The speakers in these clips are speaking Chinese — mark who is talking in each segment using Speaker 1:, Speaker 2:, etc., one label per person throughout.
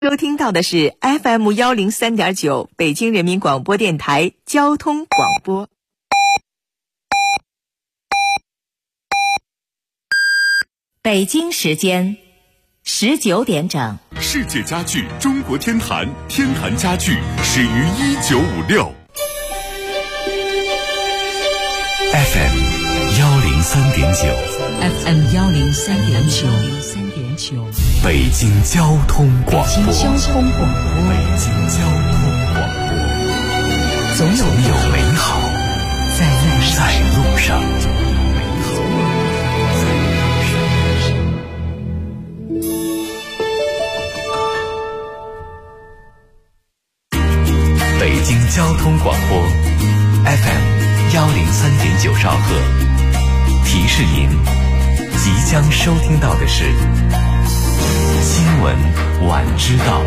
Speaker 1: 收听到的是 FM103.9 北京人民广播电台交通广播。北京时间19点整。
Speaker 2: 世界家具中国天坛，天坛家具始于1956。FM
Speaker 3: 103.9，
Speaker 2: 北京交通广播，总有美好在路上。北京交通广播 FM 103.9兆赫，提示您即将收听到的是新闻晚知道。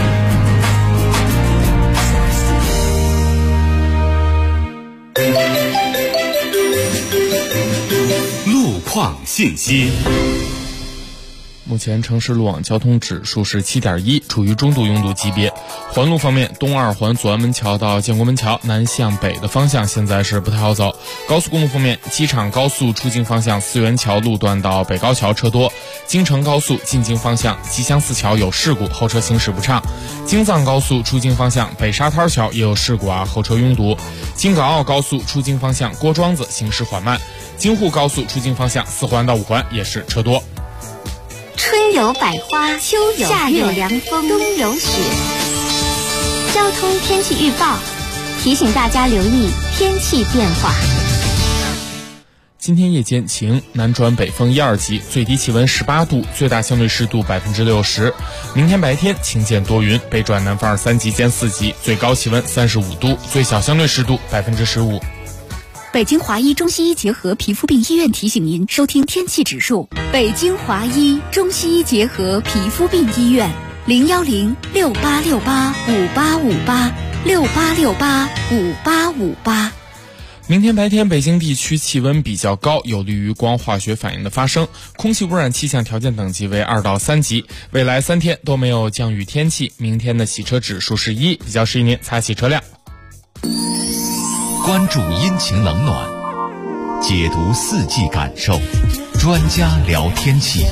Speaker 2: 路况信息。
Speaker 4: 目前城市路网交通指数是 7.1， 处于中度拥堵级别。环路方面，东二环左安门桥到建国门桥南向北的方向现在是不太好走。高速公路方面，机场高速出京方向四元桥路段到北高桥车多，京承高速进京方向吉祥寺桥有事故，后车行驶不畅。京藏高速出京方向北沙滩桥也有事故后车拥堵。京港澳高速出京方向郭庄子行驶缓慢。京沪高速出京方向4环到5环也是车多。
Speaker 5: 春有百花，秋有夏有凉风，冬有雪。交通天气预报提醒大家留意天气变化。
Speaker 4: 今天夜间晴，南转北风1、2级，最低气温18度，最大相对湿度60%。明天白天晴间多云，北转南风2、3级兼4级，最高气温35度，最小相对湿度15%。
Speaker 6: 北京华医中西医结合皮肤病医院提醒您收听天气指数。北京华医中西医结合皮肤病医院，010-6868-5858，6868-5858。
Speaker 4: 明天白天北京地区气温比较高，有利于光化学反应的发生，空气污染气象条件等级为2到3级。未来3天都没有降雨天气，明天的洗车指数是1，比较适宜您擦洗车辆。
Speaker 2: 关注阴晴冷暖，解读四季感受，专家聊天气。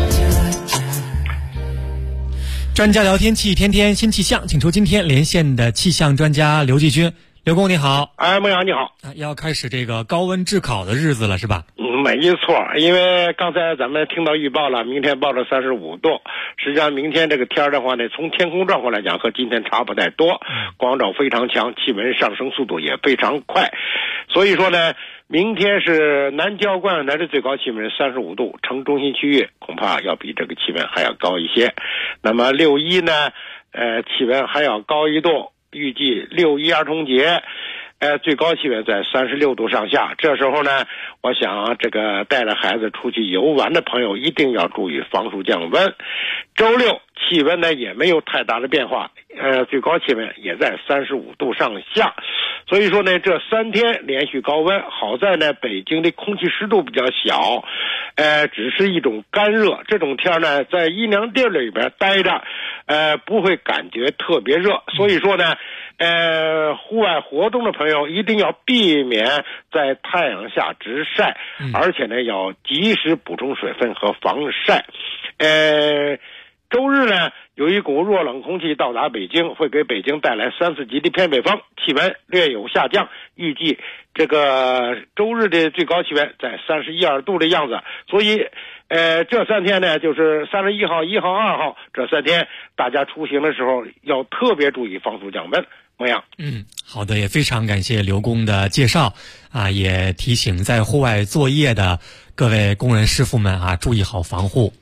Speaker 3: 专家聊天气，天天新气象，请出今天连线的气象专家刘继军。刘工你好。
Speaker 7: 孟阳你好。
Speaker 3: 要开始这个高温炙烤的日子了是吧？
Speaker 7: 没错，因为刚才咱们听到预报了，明天报了35度。实际上明天这个天的话呢，从天空状况来讲和今天差不太多，光照非常强，气温上升速度也非常快。所以说呢，明天是南郊关南的最高气温35度，城中心区域恐怕要比这个气温还要高一些。那么6·1呢，气温还要高1度，预计6·1儿童节最高气温在36度上下。这时候呢，我想这个带着孩子出去游玩的朋友一定要注意防暑降温。周六气温呢也没有太大的变化，最高气温也在35度上下。所以说呢，这3天连续高温，好在呢北京的空气湿度比较小，只是一种干热。这种天呢，在阴凉地里边待着，不会感觉特别热。所以说呢，户外活动的朋友一定要避免在太阳下直晒，而且呢要及时补充水分和防晒。周日呢，有一股弱冷空气到达北京，会给北京带来3、4级的偏北风，气温略有下降。预计这个周日的最高气温在31、2度的样子。所以这3天呢，就是31号、1号、2号这3天，大家出行的时候要特别注意防暑降温。孟阳。
Speaker 3: 好的，也非常感谢刘工的介绍也提醒在户外作业的各位工人师傅们注意好防护。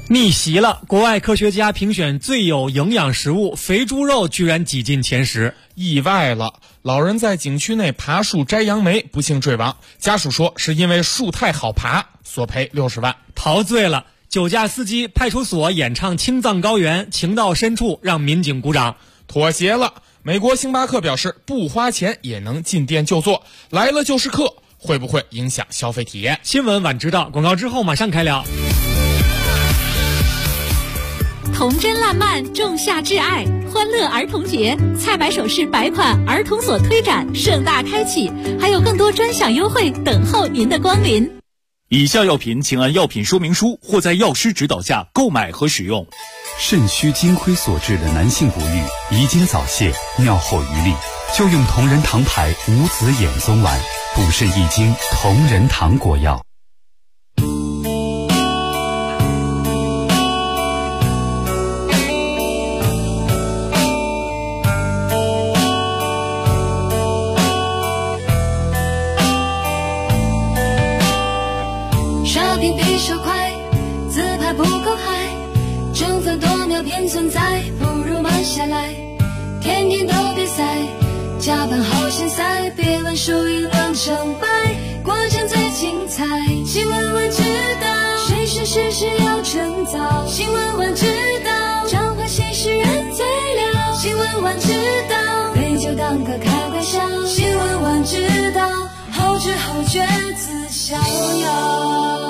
Speaker 3: 逆袭了！国外科学家评选最有营养食物，肥猪肉居然挤进前10，
Speaker 4: 意外了。老人在景区内爬树摘杨梅，不幸坠亡，家属说是因为树太好爬，索赔60万。
Speaker 3: 陶醉了！酒驾司机派出所演唱《青藏高原》，情到深处让民警鼓掌。
Speaker 4: 妥协了！美国星巴克表示不花钱也能进店就坐，来了就是客，会不会影响消费体验？
Speaker 3: 新闻晚知道，广告之后马上开聊。
Speaker 6: 童真烂漫，仲夏挚爱，欢乐儿童节，菜百首饰百款儿童所推展盛大开启，还有更多专享优惠等候您的光临。
Speaker 8: 以下药品请按药品说明书或在药师指导下购买和使用。
Speaker 9: 肾虚金亏所致的男性不育、遗精早泄、尿后余力，就用同仁堂牌无籽眼松丸，补肾益精，同仁堂果药。
Speaker 10: 刷屏比手快，自拍不够嗨，争分夺秒偏存在，不如慢下来。天天都比赛，加班好现塞，别问输赢论成败，过程最精彩。新闻晚知道，谁是事实要称赞。新闻晚知道，彰化新诗人最了。新闻晚知道，杯酒当歌开玩笑。新闻晚知道，后知后觉自逍遥。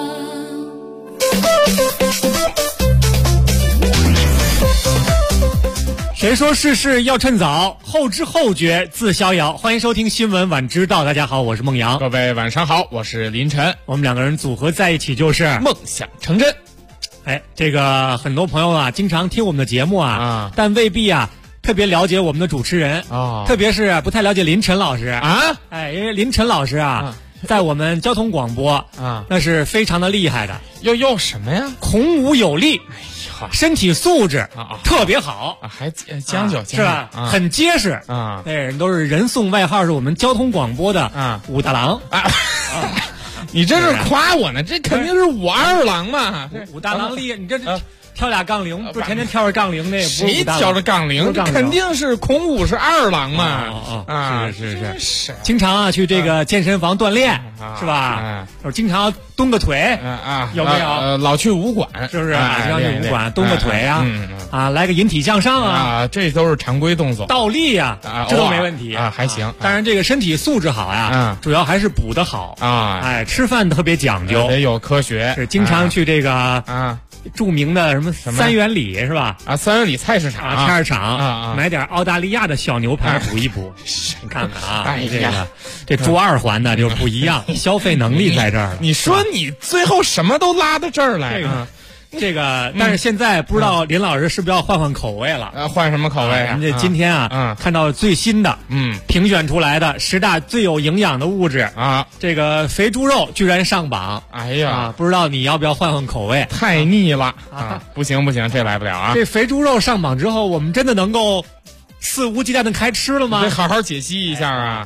Speaker 3: 谁说事事要趁早，后知后觉自逍遥。欢迎收听新闻晚知道，大家好，我是孟阳。
Speaker 4: 各位晚上好，我是林晨。
Speaker 3: 我们两个人组合在一起就是
Speaker 4: 梦想成真。
Speaker 3: 这个很多朋友啊经常听我们的节目啊，但未必啊特别了解我们的主持人啊，特别是不太了解林晨老师啊。因为林晨老师啊在我们交通广播啊那是非常的厉害的。
Speaker 4: 又什么呀？
Speaker 3: 孔武有力，身体素质特别好，
Speaker 4: 还将就是
Speaker 3: 吧？很结实啊。那人都是人送外号是我们交通广播的武大郎啊。
Speaker 4: 你这是夸我呢？这肯定是武二郎嘛。
Speaker 3: 武大郎厉害，你这是跳俩杠铃，不是天天跳着杠铃那？
Speaker 4: 谁跳着杠铃？这肯定是孔武是二郎嘛。是，
Speaker 3: 经常去这个健身房锻炼是吧？经常蹲个腿有没有？
Speaker 4: 老去武馆
Speaker 3: 是不是？经常去武馆蹲个腿来个引体向上
Speaker 4: 这都是常规动作。
Speaker 3: 倒立这都没问题
Speaker 4: 还行。
Speaker 3: 当然这个身体素质好主要还是补得好吃饭特别讲究，
Speaker 4: 得有科学。
Speaker 3: 是经常去这个著名的什么三元里是吧？
Speaker 4: 三元里菜市场
Speaker 3: 买点澳大利亚的小牛排补一补。你看看这住2环的就不一样，消费能力在这儿。
Speaker 4: 你说你最后什么都拉到这儿来
Speaker 3: 这个，但是现在不知道林老师是不是要换口味了？
Speaker 4: 换什么口味啊？
Speaker 3: 这今天看到最新的评选出来的10大最有营养的物质这个肥猪肉居然上榜。
Speaker 4: 哎呀，
Speaker 3: 不知道你要不要换口味？
Speaker 4: 太腻了不行，这来不了
Speaker 3: 这肥猪肉上榜之后，我们真的能够肆无忌惮的开吃了吗？
Speaker 4: 得好好解析一下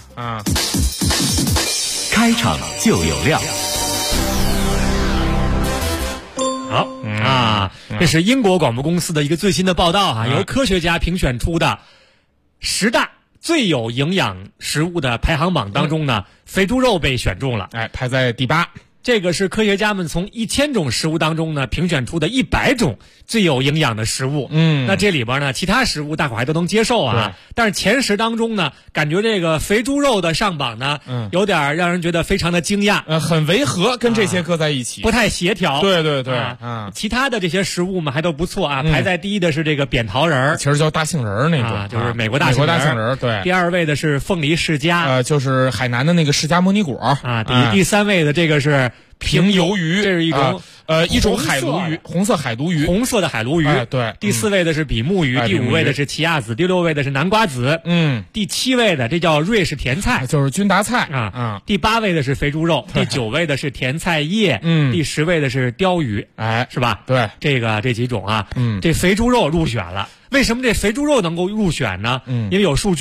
Speaker 2: 开场就有料。
Speaker 3: 好这是英国广播公司的一个最新的报道由科学家评选出的10大最有营养食物的排行榜当中呢，肥猪肉被选中了，
Speaker 4: 排在第8。
Speaker 3: 这个是科学家们从1000种食物当中呢评选出的100种最有营养的食物。那这里边呢，其他食物大伙还都能接受但是前10当中呢，感觉这个肥猪肉的上榜呢，有点让人觉得非常的惊讶，
Speaker 4: 很违和，跟这些搁在一起，
Speaker 3: 不太协调。
Speaker 4: 对
Speaker 3: 其他的这些食物嘛还都不错排在第1的是这个扁桃仁，
Speaker 4: 其实叫大杏仁那种
Speaker 3: 就是美国大杏仁。
Speaker 4: 对，
Speaker 3: 第2位的是凤梨世家，
Speaker 4: 就是海南的那个释迦摩尼果
Speaker 3: 第3位的这个是
Speaker 4: 平鱿鱼，
Speaker 3: 这是一种
Speaker 4: 一种海鲈鱼，红色海鲈鱼，
Speaker 3: 红色的海鲈鱼。
Speaker 4: 对，
Speaker 3: 第4位的是比目鱼，第5位的是奇亚籽，第6位的是南瓜籽，第7位的这叫瑞士甜菜，
Speaker 4: 就是君达菜
Speaker 3: 第8位的是肥猪肉，第9位的是甜菜叶，第10位的是鲷鱼，是吧？
Speaker 4: 对，
Speaker 3: 这几种这肥猪肉入选了。为什么这肥猪肉能够入选呢？因为有数据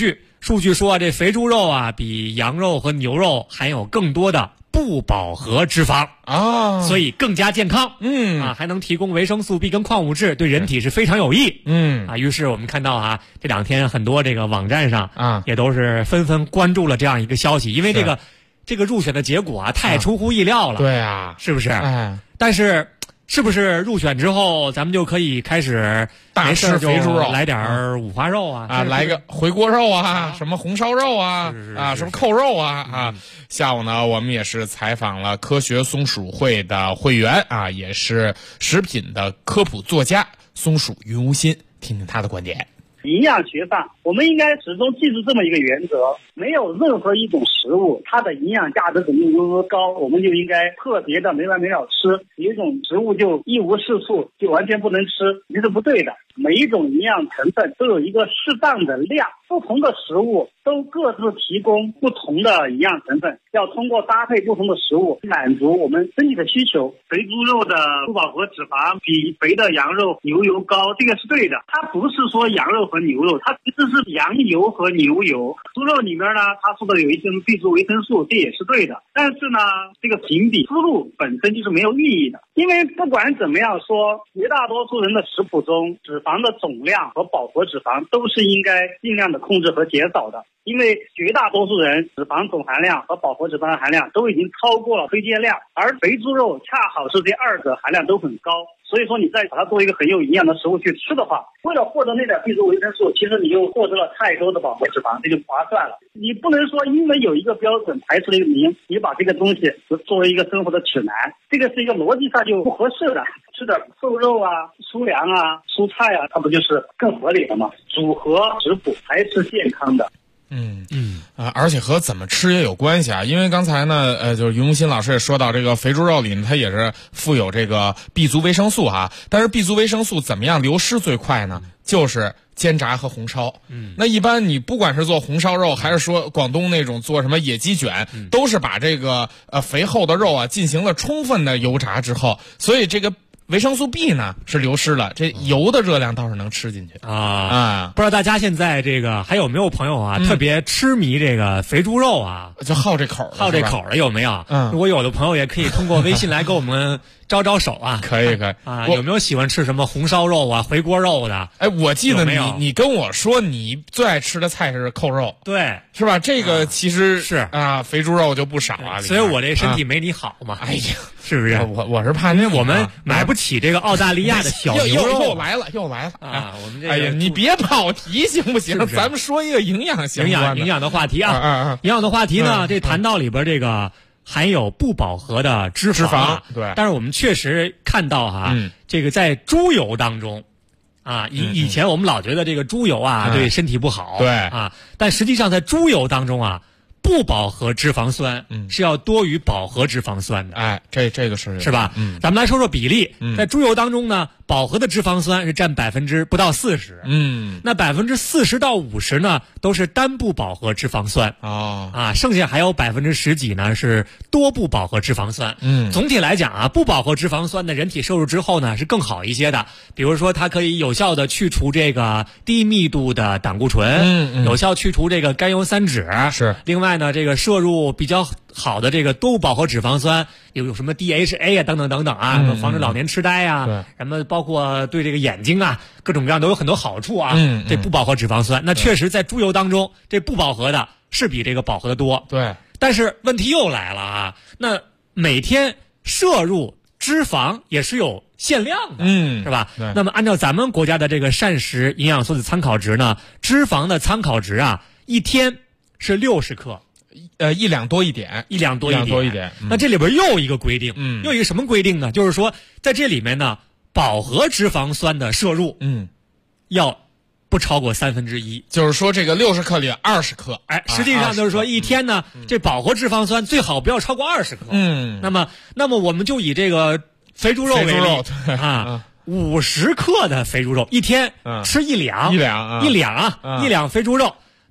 Speaker 3: 数据说这肥猪肉啊，比羊肉和牛肉含有更多的不饱和脂肪
Speaker 4: 啊，
Speaker 3: 所以更加健康。还能提供维生素 B 跟矿物质，对人体是非常有益。于是我们看到这2天很多这个网站上也都是纷纷关注了这样一个消息，因为这个入选的结果太出乎意料了。
Speaker 4: 对啊，
Speaker 3: 是不是？但是。是不是入选之后，咱们就可以开始
Speaker 4: 大吃肥猪肉，
Speaker 3: 来点五花肉
Speaker 4: 来个回锅肉什么红烧肉什么扣肉下午呢，我们也是采访了科学松鼠会的会员也是食品的科普作家松鼠云无心，听听他的观点。
Speaker 11: 营养学上，我们应该始终记住这么一个原则：没有任何一种食物，它的营养价值肯定如何高，我们就应该特别的没完没了吃；有一种食物就一无是处，就完全不能吃，这是不对的。每一种营养成分都有一个适当的量，不同的食物都各自提供不同的营养成分，要通过搭配不同的食物满足我们身体的需求。肥猪肉的不饱和脂肪比肥的羊肉、牛油高，这个是对的。它不是说羊肉和牛肉，它其实是羊油和牛油。猪肉里面呢，它说的有一些 B 族维生素，这也是对的。但是呢，这个评比思路本身就是没有意义的，因为不管怎么样说，绝大多数人的食谱中脂肪的总量和饱和脂肪都是应该尽量的控制和减少的，因为绝大多数人脂肪总含量和饱和脂肪的含量都已经超过了推荐量，而肥猪肉恰好是这2个含量都很高。所以说你再把它作为一个很有营养的食物去吃的话，为了获得那点 B 族维生素，其实你又获得了太多的饱和脂肪，这就不划算了。你不能说因为有一个标准排除了一个名，你把这个东西作为一个生活的指南，这个是一个逻辑上就不合适的。吃点瘦肉粗粮蔬菜它不就是更合理了吗？组合食谱才是健康的。
Speaker 4: 而且和怎么吃也有关系因为刚才呢，就是云无心老师也说到，这个肥猪肉里它也是富有这个 B 族维生素但是 B 族维生素怎么样流失最快呢？就是煎炸和红烧。那一般你不管是做红烧肉，还是说广东那种做什么野鸡卷，都是把这个肥厚的肉进行了充分的油炸之后，所以这个维生素 B 呢是流失了，这油的热量倒是能吃进去
Speaker 3: 不知道大家现在这个还有没有朋友特别痴迷这个肥猪肉
Speaker 4: 就好这口
Speaker 3: 的有没有？如果有的朋友也可以通过微信来给我们招招手
Speaker 4: 可以
Speaker 3: 有没有喜欢吃什么红烧肉回锅肉的？
Speaker 4: 我记得你跟我说你最爱吃的菜是扣肉，
Speaker 3: 对，
Speaker 4: 是吧？这个其实
Speaker 3: 是
Speaker 4: 肥猪肉就不少
Speaker 3: 所以我这身体没你好嘛。
Speaker 4: 哎呀，
Speaker 3: 是不是？
Speaker 4: 我是怕
Speaker 3: 因为我们买不起这个澳大利亚的小牛肉。
Speaker 4: 又来了
Speaker 3: 我们这个
Speaker 4: 哎呀，你别跑题行不行？咱们说一个营养
Speaker 3: 的话题营养的话题呢，这谈到里边这个含有不饱和的脂肪，
Speaker 4: 对。
Speaker 3: 但是我们确实看到这个在猪油当中以前我们老觉得这个猪油对身体不好，
Speaker 4: 对
Speaker 3: 但实际上在猪油当中不饱和脂肪酸是要多于饱和脂肪酸的。
Speaker 4: 这个是
Speaker 3: 吧？咱们来说说比例。在猪油当中呢，饱和的脂肪酸是占不到40%。那40%到50%呢，都是单不饱和脂肪酸。剩下还有10%几呢是多不饱和脂肪酸。总体来讲不饱和脂肪酸的人体摄入之后呢是更好一些的。比如说它可以有效的去除这个低密度的胆固醇，有效去除这个甘油三酯。
Speaker 4: 是。
Speaker 3: 另外呢，这个摄入比较好的这个多不饱和脂肪酸有什么 DHA 等等防止老年痴呆什么包括对这个眼睛各种各样都有很多好处这不饱和脂肪酸那确实在猪油当中这不饱和的是比这个饱和的多。
Speaker 4: 对。
Speaker 3: 但是问题又来了那每天摄入脂肪也是有限量的是吧？那么按照咱们国家的这个膳食营养素的参考值呢，脂肪的参考值一天是60克
Speaker 4: ，1两多一点。
Speaker 3: 那这里边又一个规定，又一个什么规定呢？就是说在这里面呢，饱和脂肪酸的摄入要不超过1/3，
Speaker 4: 就是说这个60克里20克。
Speaker 3: 实际上就是说一天呢，这饱和脂肪酸最好不要超过20克。那么我们就以这个肥猪肉为例50克的肥猪肉一天吃一两肥猪肉。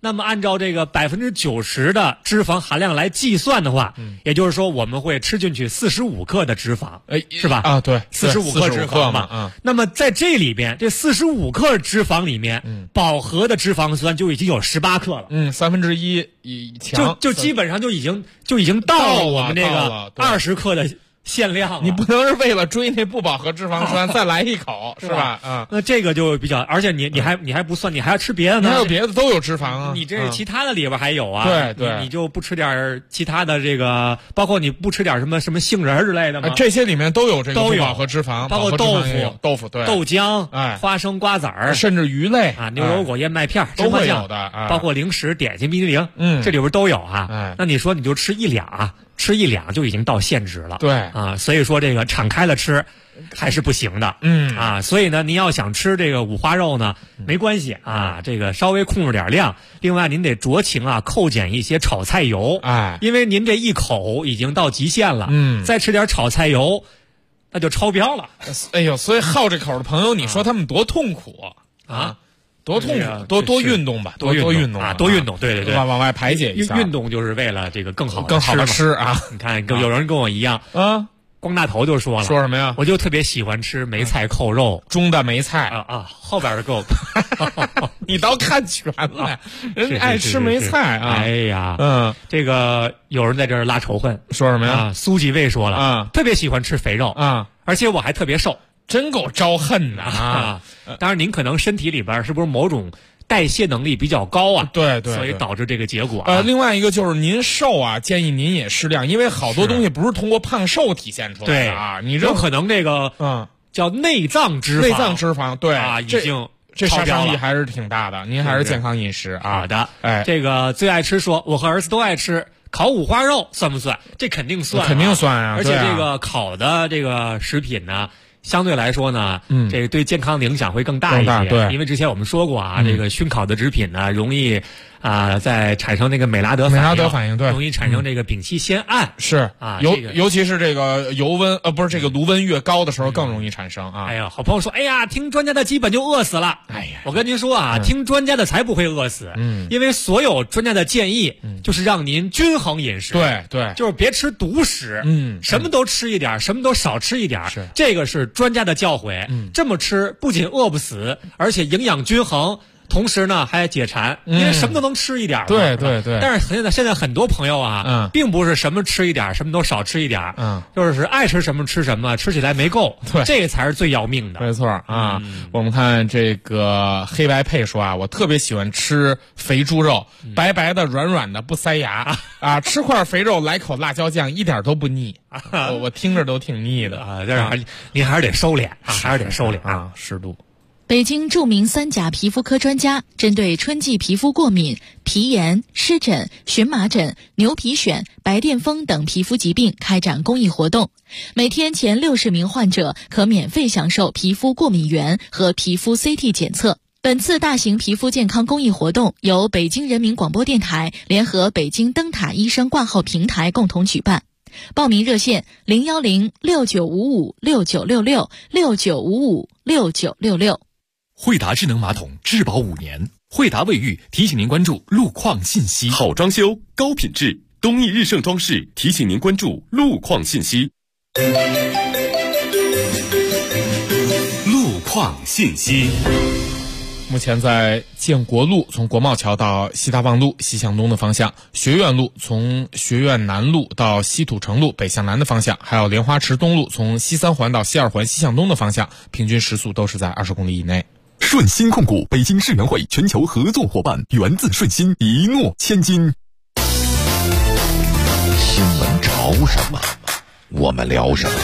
Speaker 3: 那么按照这个90%的脂肪含量来计算的话，也就是说我们会吃进去45克的脂肪，是吧？
Speaker 4: 啊，对
Speaker 3: ，45克脂肪嘛。那么在这里边，这45克脂肪里面，饱和的脂肪酸就已经有18克了。
Speaker 4: 1/3以强，
Speaker 3: 就基本上就已经到我们这个20克的限量了。
Speaker 4: 你不能是为了追那不饱和脂肪酸再来一口，是吧？
Speaker 3: 那这个就比较，而且你还不算，你还要吃别的呢。
Speaker 4: 还有别的都有脂肪啊。
Speaker 3: 你这其他的里边还有啊。
Speaker 4: 对，
Speaker 3: 你就不吃点其他的这个，包括你不吃点什么杏仁之类的吗？
Speaker 4: 这些里面都有这个不饱和脂肪，
Speaker 3: 包括豆腐，对，豆浆，花生、瓜子儿，
Speaker 4: 甚至鱼类
Speaker 3: 啊，牛油果、燕麦片
Speaker 4: 都会有的，
Speaker 3: 包括零食、点心、冰淇淋，这里边都有啊。那你说你就吃1两吃1两就已经到限值了，
Speaker 4: 对
Speaker 3: 啊，所以说这个敞开了吃还是不行的，所以呢，您要想吃这个五花肉呢，没关系啊，这个稍微控制点量，另外您得酌情扣减一些炒菜油，因为您这一口已经到极限了，再吃点炒菜油，那就超标了。
Speaker 4: 哎呦，所以好这口的朋友，你说他们多痛苦啊！多痛苦，多运动吧，多运动
Speaker 3: 啊，多运动，对，
Speaker 4: 往外排解一下。
Speaker 3: 运动就是为了这个更好
Speaker 4: 的吃啊！
Speaker 3: 你看，有人跟我一样啊，光大头就说了，
Speaker 4: 说什么呀？
Speaker 3: 我就特别喜欢吃梅菜扣肉，
Speaker 4: 中的梅菜
Speaker 3: 后边的够。
Speaker 4: 你倒看全了，人爱吃梅菜啊！
Speaker 3: 哎呀，这个有人在这儿拉仇恨，
Speaker 4: 说什么呀？
Speaker 3: 苏继卫说了特别喜欢吃肥肉而且我还特别瘦。
Speaker 4: 真够招恨的啊！
Speaker 3: 当然，您可能身体里边是不是某种代谢能力比较高啊？
Speaker 4: 对，
Speaker 3: 所以导致这个结果。
Speaker 4: 另外一个就是您瘦建议您也适量，因为好多东西不是通过胖瘦体现出来的啊。你
Speaker 3: 有可能这个叫内脏脂
Speaker 4: 肪，对
Speaker 3: 已经
Speaker 4: 这杀伤力还是挺大的。您还是健康饮食啊。
Speaker 3: 好的，这个最爱吃说，我和儿子都爱吃。烤五花肉算不算？这肯定算，
Speaker 4: 肯定算啊！
Speaker 3: 而且这个烤的这个食品呢，相对来说呢，这个对健康的影响会更大一些。
Speaker 4: 对，
Speaker 3: 因为之前我们说过这个熏烤的食品呢，容易在产生那个美拉德反应，
Speaker 4: 对，
Speaker 3: 容易产生这个丙烯酰胺。
Speaker 4: 是尤其是这个炉温越高的时候更容易产生啊。
Speaker 3: 哎呀，好朋友说，哎呀，听专家的基本就饿死了。哎呀，我跟您说听专家的才不会饿死。因为所有专家的建议就是让您均衡饮食。
Speaker 4: 对，
Speaker 3: 就是别吃独食。什么都吃一点，什么都少吃一点。这个是专家的教诲。这么吃不仅饿不死，而且营养均衡。同时呢，还解馋，因为什么都能吃一点。
Speaker 4: 对。
Speaker 3: 但是现在很多朋友并不是什么吃一点，什么都少吃一点。就是爱吃什么吃什么，吃起来没够。
Speaker 4: 对，
Speaker 3: 这个才是最要命的。
Speaker 4: 没错啊。我们看这个黑白配说我特别喜欢吃肥猪肉，白白的、软软的，不塞牙吃块肥肉来口辣椒酱，一点都不腻。我听着都挺腻的
Speaker 3: 但是您还是得收敛还是得收敛
Speaker 4: 适度。
Speaker 6: 北京著名3甲皮肤科专家针对春季皮肤过敏、皮炎、湿疹、荨麻疹、牛皮癣、白癜风等皮肤疾病开展公益活动，每天前60名患者可免费享受皮肤过敏原和皮肤 CT 检测。本次大型皮肤健康公益活动由北京人民广播电台联合北京灯塔医生挂号平台共同举办。报名热线010-6955-6966 6955-6966。
Speaker 8: 惠达智能马桶质保5年，惠达卫浴提醒您关注路况信息。
Speaker 12: 好装修，高品质，东义日盛装饰提醒您关注路况信息。路况信息。
Speaker 4: 目前在建国路从国贸桥到西大望路西向东的方向，学院路从学院南路到西土城路北向南的方向，还有莲花池东路从西3环到西2环西向东的方向，平均时速都是在20公里以内。
Speaker 12: 顺心控股北京世园会全球合作伙伴，源自顺心，一诺千金。
Speaker 13: 新闻潮什么，我们聊什么。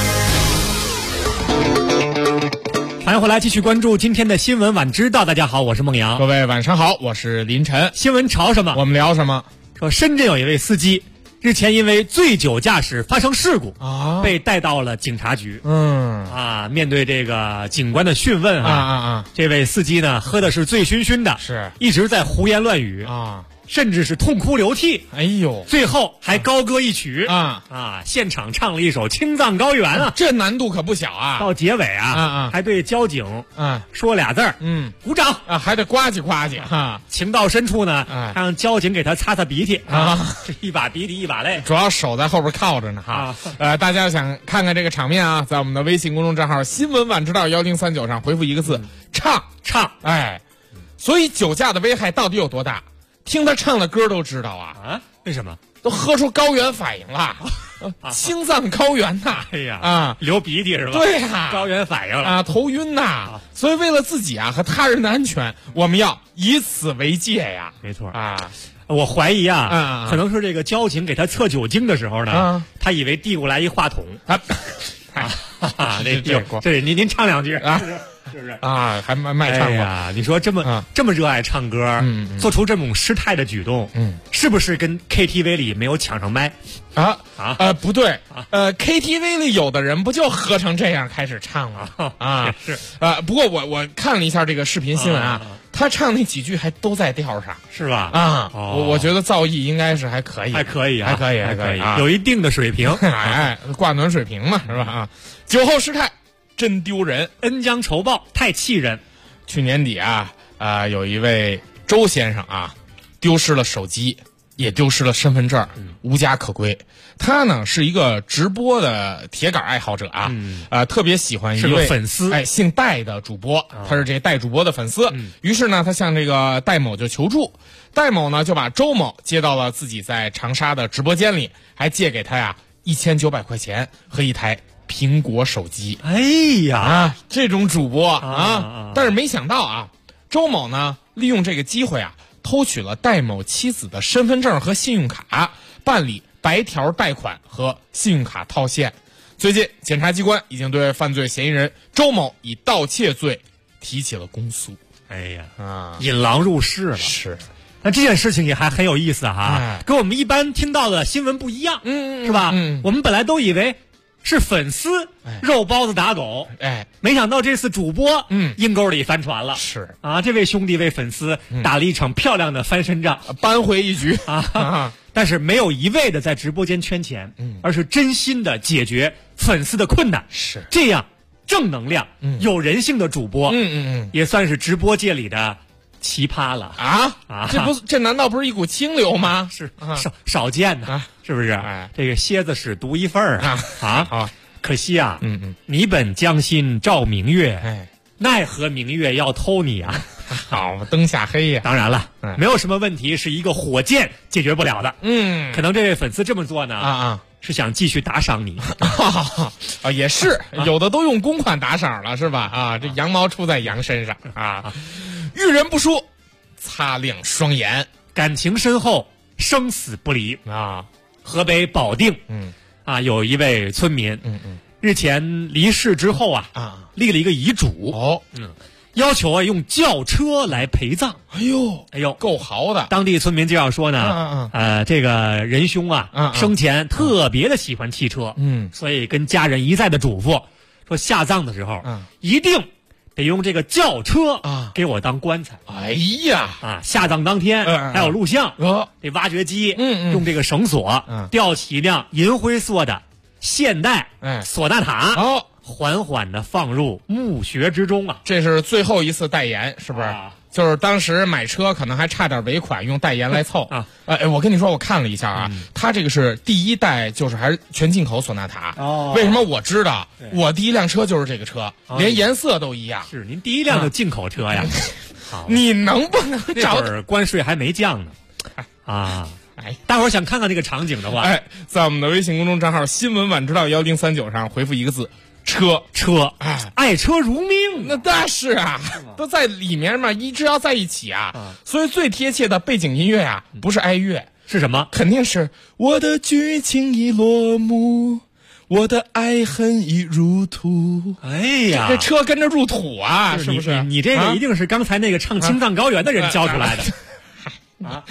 Speaker 3: 欢迎回来，继续关注今天的新闻晚知道。大家好，我是孟阳。
Speaker 4: 各位晚上好，我是林晨。
Speaker 3: 新闻潮什么，
Speaker 4: 我们聊什么。
Speaker 3: 说深圳有一位司机日前因为醉酒驾驶发生事故被带到了警察局。面对这个警官的讯问这位司机呢喝的是醉醺醺的，
Speaker 4: 是
Speaker 3: 一直在胡言乱语甚至是痛哭流涕。
Speaker 4: 哎呦，
Speaker 3: 最后还高歌一曲现场唱了一首《青藏高原》啊，
Speaker 4: 这难度可不小啊。
Speaker 3: 到结尾还对交警说俩字儿，鼓掌
Speaker 4: 啊，还得呱唧呱唧啊。
Speaker 3: 情到深处呢，还让交警给他擦擦鼻涕啊，这一把鼻涕一把泪，
Speaker 4: 主要手在后边靠着呢哈。大家想看看这个场面啊，在我们的微信公众账号新闻晚知道1039上回复一个字唱。哎，所以酒驾的危害到底有多大？听他唱的歌都知道啊。
Speaker 3: 为什么？
Speaker 4: 都喝出高原反应了，青藏高原呐！
Speaker 3: 哎呀流鼻涕是吧？
Speaker 4: 对呀，
Speaker 3: 高原反应了
Speaker 4: 啊，头晕呐。所以为了自己和他人的安全，我们要以此为戒呀。
Speaker 3: 没错啊。我怀疑可能是这个交警给他测酒精的时候呢，他以为递过来一话筒这您唱两句啊。是不是
Speaker 4: 啊？还卖唱
Speaker 3: 过你说这么热爱唱歌，做出这种失态的举动，是不是跟 KTV 里没有抢上麦
Speaker 4: 不对，KTV 里有的人不就喝成这样开始唱了
Speaker 3: 是
Speaker 4: 不过我看了一下这个视频新闻他唱那几句还都在调上，
Speaker 3: 是吧？
Speaker 4: 我觉得造诣应该是还可以，
Speaker 3: 还可以，
Speaker 4: 有
Speaker 3: 一定的水平，
Speaker 4: 挂暖水平嘛，是吧？酒后失态真丢人，
Speaker 3: 恩将仇报太气人。
Speaker 4: 去年底有一位周先生丢失了手机，也丢失了身份证，无家可归。他呢是一个直播的铁杆爱好者特别喜欢一位
Speaker 3: 粉丝，
Speaker 4: 姓戴的主播，他是这戴主播的粉丝。于是呢，他向这个戴某就求助，戴某呢就把周某接到了自己在长沙的直播间里，还借给他1900块钱和一台苹果手机。
Speaker 3: 哎呀
Speaker 4: 这种主播但是没想到周某呢利用这个机会偷取了戴某妻子的身份证和信用卡，办理白条贷款和信用卡套现。最近检察机关已经对犯罪嫌疑人周某以盗窃罪提起了公诉。
Speaker 3: 哎呀引狼入室了。
Speaker 4: 是，
Speaker 3: 那这件事情也还很有意思跟我们一般听到的新闻不一样，是吧？我们本来都以为是粉丝肉包子打狗，没想到这次主播阴沟里翻船了。
Speaker 4: 是
Speaker 3: 这位兄弟为粉丝打了一场漂亮的翻身仗，
Speaker 4: 扳回一局
Speaker 3: 但是没有一味的在直播间圈钱，而是真心的解决粉丝的困难。
Speaker 4: 是
Speaker 3: 这样正能量、有人性的主播，也算是直播界里的奇葩了
Speaker 4: 这难道不是一股清流吗？
Speaker 3: 是少见的是不是？这个蝎子屎独一份儿可惜你本将心照明月，奈何明月要偷你
Speaker 4: 好，灯下黑呀。
Speaker 3: 当然了，没有什么问题是一个火箭解决不了的。可能这位粉丝这么做呢是想继续打赏你
Speaker 4: 也是有的都用公款打赏了，是吧？这羊毛出在羊身上遇人不淑，擦亮双眼，
Speaker 3: 感情深厚，生死不离河北保定有一位村民日前离世之后立了一个遗嘱要求用轿车来陪葬。
Speaker 4: 哎呦，够豪的。
Speaker 3: 当地村民就要说呢这个仁兄生前特别的喜欢汽车，所以跟家人一再的嘱咐说下葬的时候一定得用这个轿车给我当棺材。
Speaker 4: 哎呀
Speaker 3: 下葬当天还有录像这挖掘机用这个绳索吊起一辆银灰色的现代索纳塔缓缓的放入墓穴之中
Speaker 4: 这是最后一次代言，是不是？就是当时买车可能还差点尾款，用代言来凑我跟你说，我看了一下他这个是第一代，就是还是全进口索纳塔。为什么我知道？我第一辆车就是这个车，连颜色都一样。
Speaker 3: 是您第一辆的进口车呀？
Speaker 4: 你能不能找
Speaker 3: 点关税还没降呢？大伙儿想看看这个场景的话，
Speaker 4: 在我们的微信公众账号新闻晚知道1039上回复一个字车，
Speaker 3: 爱车如命。
Speaker 4: 那是都在里面嘛，只要在一起所以最贴切的背景音乐不是哀乐，
Speaker 3: 是什么？
Speaker 4: 肯定是我的剧情已落幕，我的爱恨已入土。
Speaker 3: 哎呀，
Speaker 4: 这车跟着入土是不是？
Speaker 3: 你这个一定是刚才那个唱青藏高原的人教出来的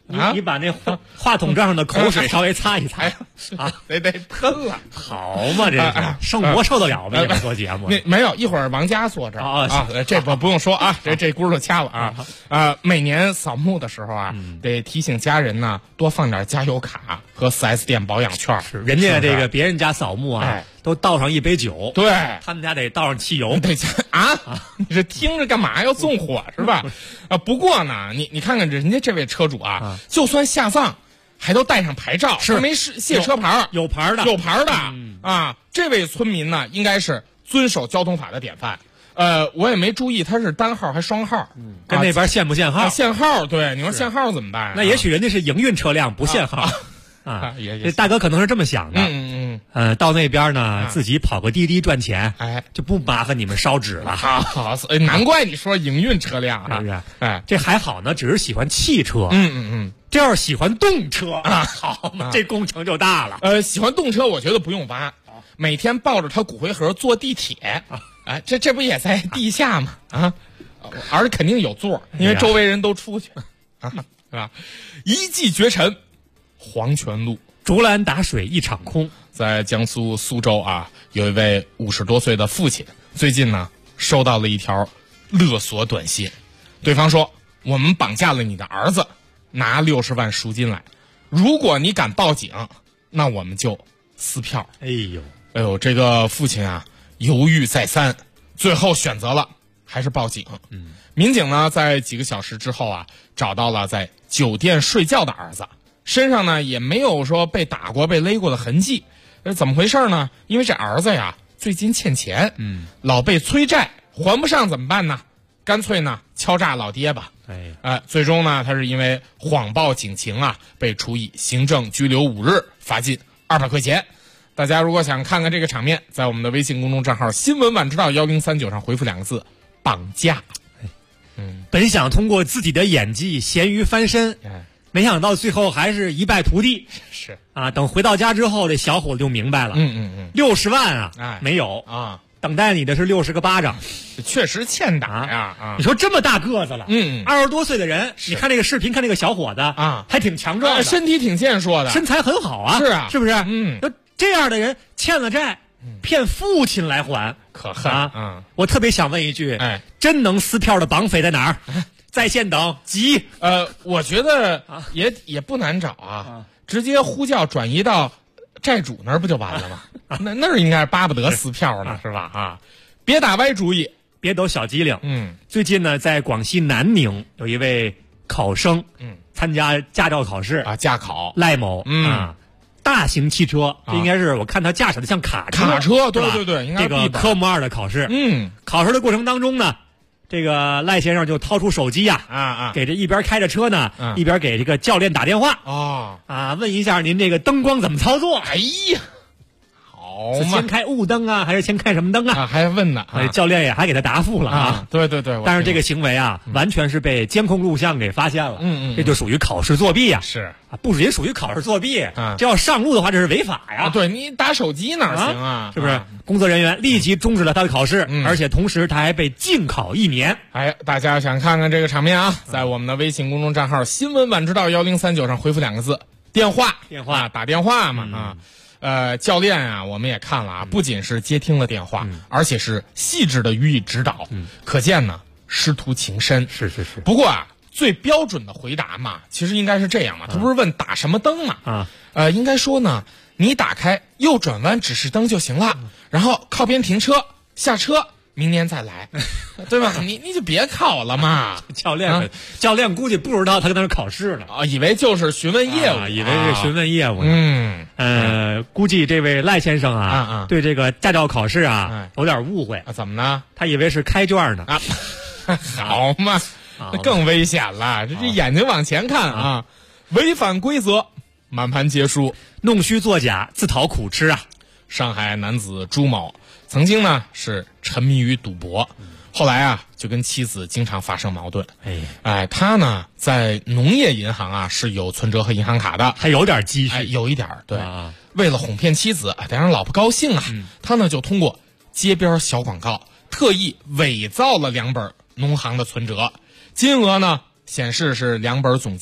Speaker 3: 你把那话筒这上的口水稍微擦一擦啊，
Speaker 4: 得喷了。
Speaker 3: 好嘛，这是圣魔受得了吗？你们做节目
Speaker 4: 没有，一会儿王家坐这儿啊，这不用说啊，这轱辘掐了啊。每年扫墓的时候啊，得提醒家人呢多放点加油卡和 4S 店保养券。
Speaker 3: 是人家这个别人家扫墓啊，都倒上一杯酒，
Speaker 4: 对，
Speaker 3: 他们家得倒上汽油。
Speaker 4: 对你这听着干嘛要纵火是吧？不过呢，你看看人家这位车主啊，就算下葬还都带上牌照，
Speaker 3: 是
Speaker 4: 没卸车牌，
Speaker 3: 有牌的
Speaker 4: 啊。这位村民呢，应该是遵守交通法的典范。我也没注意他是单号还双号，
Speaker 3: 跟那边限不限号？
Speaker 4: 限号，对，你说限号怎么办？
Speaker 3: 那也许人家是营运车辆不限号啊。这大哥可能是这么想的，到那边呢，自己跑个滴滴赚钱，就不麻烦你们烧纸了。
Speaker 4: 好，难怪你说营运车辆，
Speaker 3: 是不是？这还好呢，只是喜欢汽车。这要是喜欢动车啊，好嘛，这工程就大了。
Speaker 4: 喜欢动车，我觉得不用挖，每天抱着他骨灰盒坐地铁，这不也在地下吗？而且肯定有座，因为周围人都出去啊，是吧？一骑绝尘，黄泉路，
Speaker 3: 竹篮打水一场空。
Speaker 4: 在江苏苏州啊，有一位50多岁的父亲，最近呢收到了一条勒索短信，对方说：“我们绑架了你的儿子。”拿60万赎金来，如果你敢报警，那我们就撕票。
Speaker 3: 哎呦，
Speaker 4: 这个父亲啊，犹豫再三，最后选择了还是报警。民警呢，在几个小时之后啊，找到了在酒店睡觉的儿子，身上呢也没有说被打过、被勒过的痕迹。怎么回事呢？因为这儿子呀，最近欠钱，老被催债，还不上怎么办呢？干脆呢敲诈老爹吧。最终呢，他是因为谎报警情啊，被处以行政拘留5日，罚金200块钱。大家如果想看看这个场面，在我们的微信公众账号新闻晚知道1039上回复2个字绑架。
Speaker 3: 本想通过自己的演技咸鱼翻身，没想到最后还是一败涂地。
Speaker 4: 是
Speaker 3: 啊，等回到家之后，这小伙子就明白了。60万啊，没有
Speaker 4: 啊，
Speaker 3: 等待你的是60个巴掌。
Speaker 4: 确实欠打呀！
Speaker 3: 你说这么大个子了，20多岁的人，你看这个视频，看这个小伙子啊，还挺强壮的，
Speaker 4: 身体挺健硕的，
Speaker 3: 身材很好啊。
Speaker 4: 是啊，
Speaker 3: 是不是？这样的人欠了债，骗父亲来还，
Speaker 4: 可恨啊！
Speaker 3: 我特别想问一句，真能撕票的绑匪在哪儿？在线等急。
Speaker 4: 我觉得也不难找啊，直接呼叫转移到债主那儿不就完了吗？那儿应该巴不得撕票呢，是吧？别打歪主意，
Speaker 3: 别抖小机灵。最近呢，在广西南宁有一位考生，参加驾照考试
Speaker 4: 啊，驾考
Speaker 3: 赖某大型汽车，这应该是我看他驾驶的像卡车，
Speaker 4: 对，应该
Speaker 3: 这个科目2的考试。考试的过程当中呢，这个赖先生就掏出手机呀，给这一边开着车呢，一边给这个教练打电话问一下您这个灯光怎么操作。
Speaker 4: 哎呀，好嘛，
Speaker 3: 先开雾灯啊，还是先开什么灯啊？
Speaker 4: 还问呢，
Speaker 3: 教练也还给他答复了啊。
Speaker 4: 对，
Speaker 3: 但是这个行为啊，完全是被监控录像给发现了。这就属于考试作弊呀。
Speaker 4: 是
Speaker 3: 啊，不仅属于考试作弊，这要上路的话，这是违法呀。
Speaker 4: 对，你打手机哪行啊？
Speaker 3: 是不是？工作人员立即终止了他的考试，而且同时他还被禁考1年。
Speaker 4: 大家想看看这个场面啊，在我们的微信公众账号新闻晚知道1039上回复2个字电话打电话嘛教练啊，我们也看了啊，不仅是接听了电话，而且是细致的予以指导，可见呢师徒情深。
Speaker 3: 是。
Speaker 4: 不过啊，最标准的回答嘛，其实应该是这样嘛，他不是问打什么灯嘛应该说呢，你打开右转弯指示灯就行了，然后靠边停车下车，明年再来，对吧？你就别考了嘛。
Speaker 3: 教练估计不知道他跟那儿考试呢
Speaker 4: 以为就是询问业务，
Speaker 3: 以为是询问业务呢。估计这位赖先生对这个驾照考试有点误会。
Speaker 4: 怎么呢？
Speaker 3: 他以为是开卷呢
Speaker 4: 好嘛，那更危险了，这眼睛往前看违反规则，满盘皆输，
Speaker 3: 弄虚作假，自讨苦吃啊！
Speaker 4: 上海男子朱某曾经呢是沉迷于赌博，后来就跟妻子经常发生矛盾。他呢在农业银行是有存折和银行卡的，
Speaker 3: 还有点积蓄，
Speaker 4: 有一点对。为了哄骗妻子，得让老婆高兴他呢就通过街边小广告，特意伪造了2本农行的存折，金额呢显示是2本总计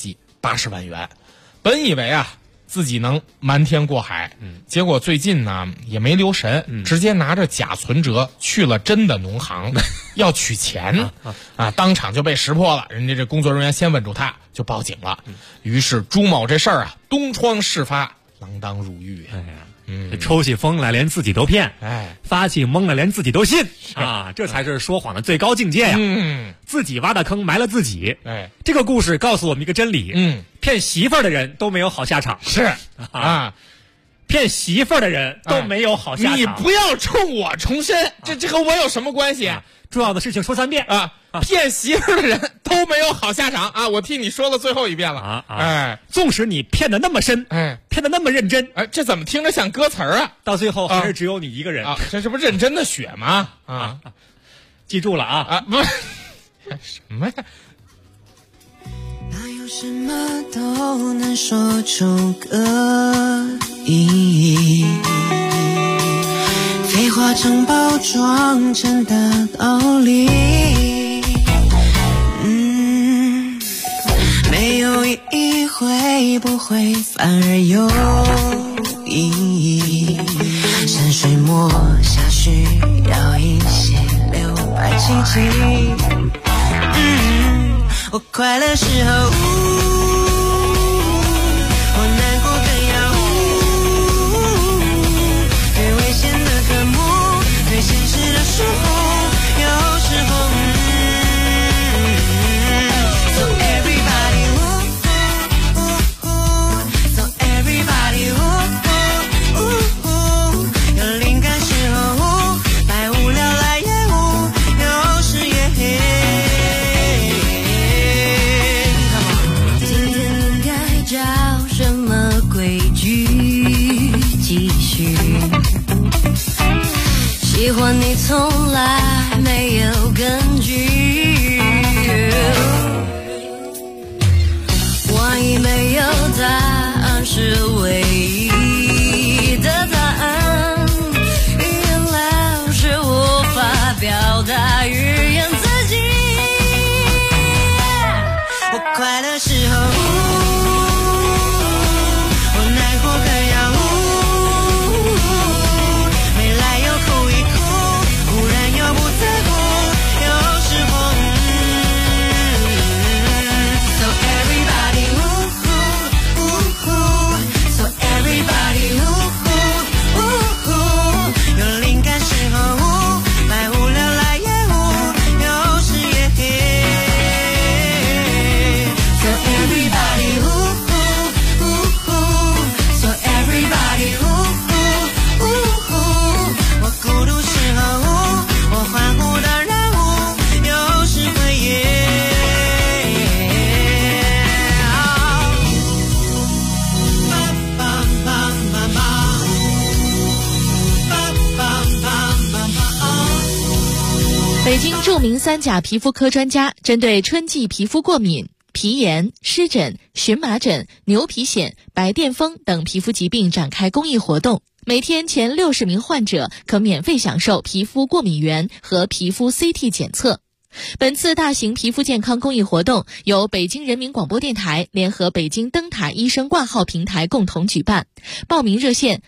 Speaker 4: 80万元。本以为啊自己能瞒天过海，结果最近呢也没留神，直接拿着假存折去了真的农行，要取钱当场就被识破了。人家这工作人员先稳住他，就报警了。于是朱某这事儿啊东窗事发，锒铛入狱。
Speaker 3: 抽起风来连自己都骗，发起懵了连自己都信啊！这才是说谎的最高境界呀！自己挖的坑埋了自己。这个故事告诉我们一个真理：骗媳妇儿的人都没有好下场。
Speaker 4: 是啊，
Speaker 3: 骗媳妇儿的人都没有好下场。
Speaker 4: 你不要冲我重申，这和我有什么关系？
Speaker 3: 重要的事情说3遍
Speaker 4: 啊！骗媳妇儿的人都没有好下场啊！我替你说了最后一遍了
Speaker 3: 纵使你骗得那么深，骗得那么认真，
Speaker 4: 这怎么听着像歌词儿
Speaker 3: 到最后还是只有你一个人
Speaker 4: 这不认真的血吗？
Speaker 3: 记住了
Speaker 4: 不什么呀？
Speaker 14: 哪有什么都能说出个意义？废话中包装成的道理，没有意义，会不会反而有意义？山水墨下需要一些600奇迹。我快乐时候我难过更要最危险的科目，最现实的疏忽，有时候So everybody So everybody 有灵感时候百无聊赖业务，有时也黑。今天应该照什么规矩继续？喜欢你从来没有根据，万一没有答案是唯一的答案，语言老是无法表达，语言自己。我快乐时候我难过更要没来由哭一哭，忽然又不在乎，有时候So everybody So everybody 有灵感时候百无聊赖业务，有时也黑。So everybody So everybody 我孤独时候我欢呼的人物，有时会
Speaker 6: 北京著名3甲皮肤科专家针对春季皮肤过敏、皮炎、湿疹、荨麻疹、牛皮癣、白癜风等皮肤疾病展开公益活动，每天前60名患者可免费享受皮肤过敏原和皮肤 CT 检测。本次大型皮肤健康公益活动由北京人民广播电台联合北京灯塔医生挂号平台共同举办，报名热线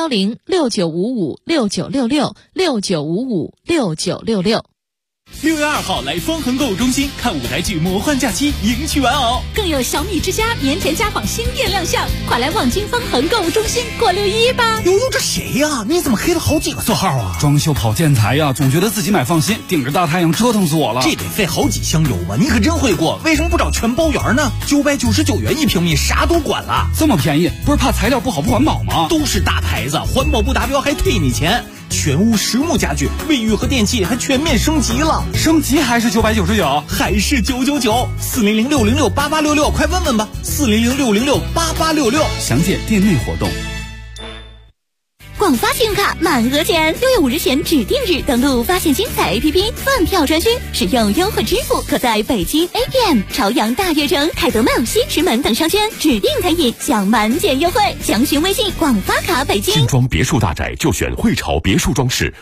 Speaker 6: 0106955696669556966。
Speaker 15: 6月2号来方恒购物中心看舞台剧《魔幻假期》，迎娶玩偶，
Speaker 16: 更有小米之家年前家纺新店亮相，快来望京方恒购物中心过6·11吧！
Speaker 17: 悠悠，这谁呀？你怎么黑了好几个座号啊？
Speaker 18: 装修跑建材呀，总觉得自己买放心，顶着大太阳折腾死我了。
Speaker 17: 这得费好几箱油啊！你可真会过，为什么不找全包圆呢？999元1平米，啥都管了，
Speaker 18: 这么便宜，不是怕材料不好不环保吗？
Speaker 17: 都是大牌子，环保不达标还退你钱。全屋实木家具、卫浴和电器还全面升级了，
Speaker 18: 升级还是999，
Speaker 17: 还是999，400-606-8866，快问问吧，400-606-8866，
Speaker 18: 详见店内活动。
Speaker 16: 广发信用卡满额钱，6月5日前指定日登录发现精彩 APP 饭票专区，使用优惠支付，可在北京 APM、朝阳大悦城、凯德曼、西直门等商圈指定餐饮享满减优惠。详询微信广发卡北京。
Speaker 19: 精装别墅大宅就选汇潮别墅装饰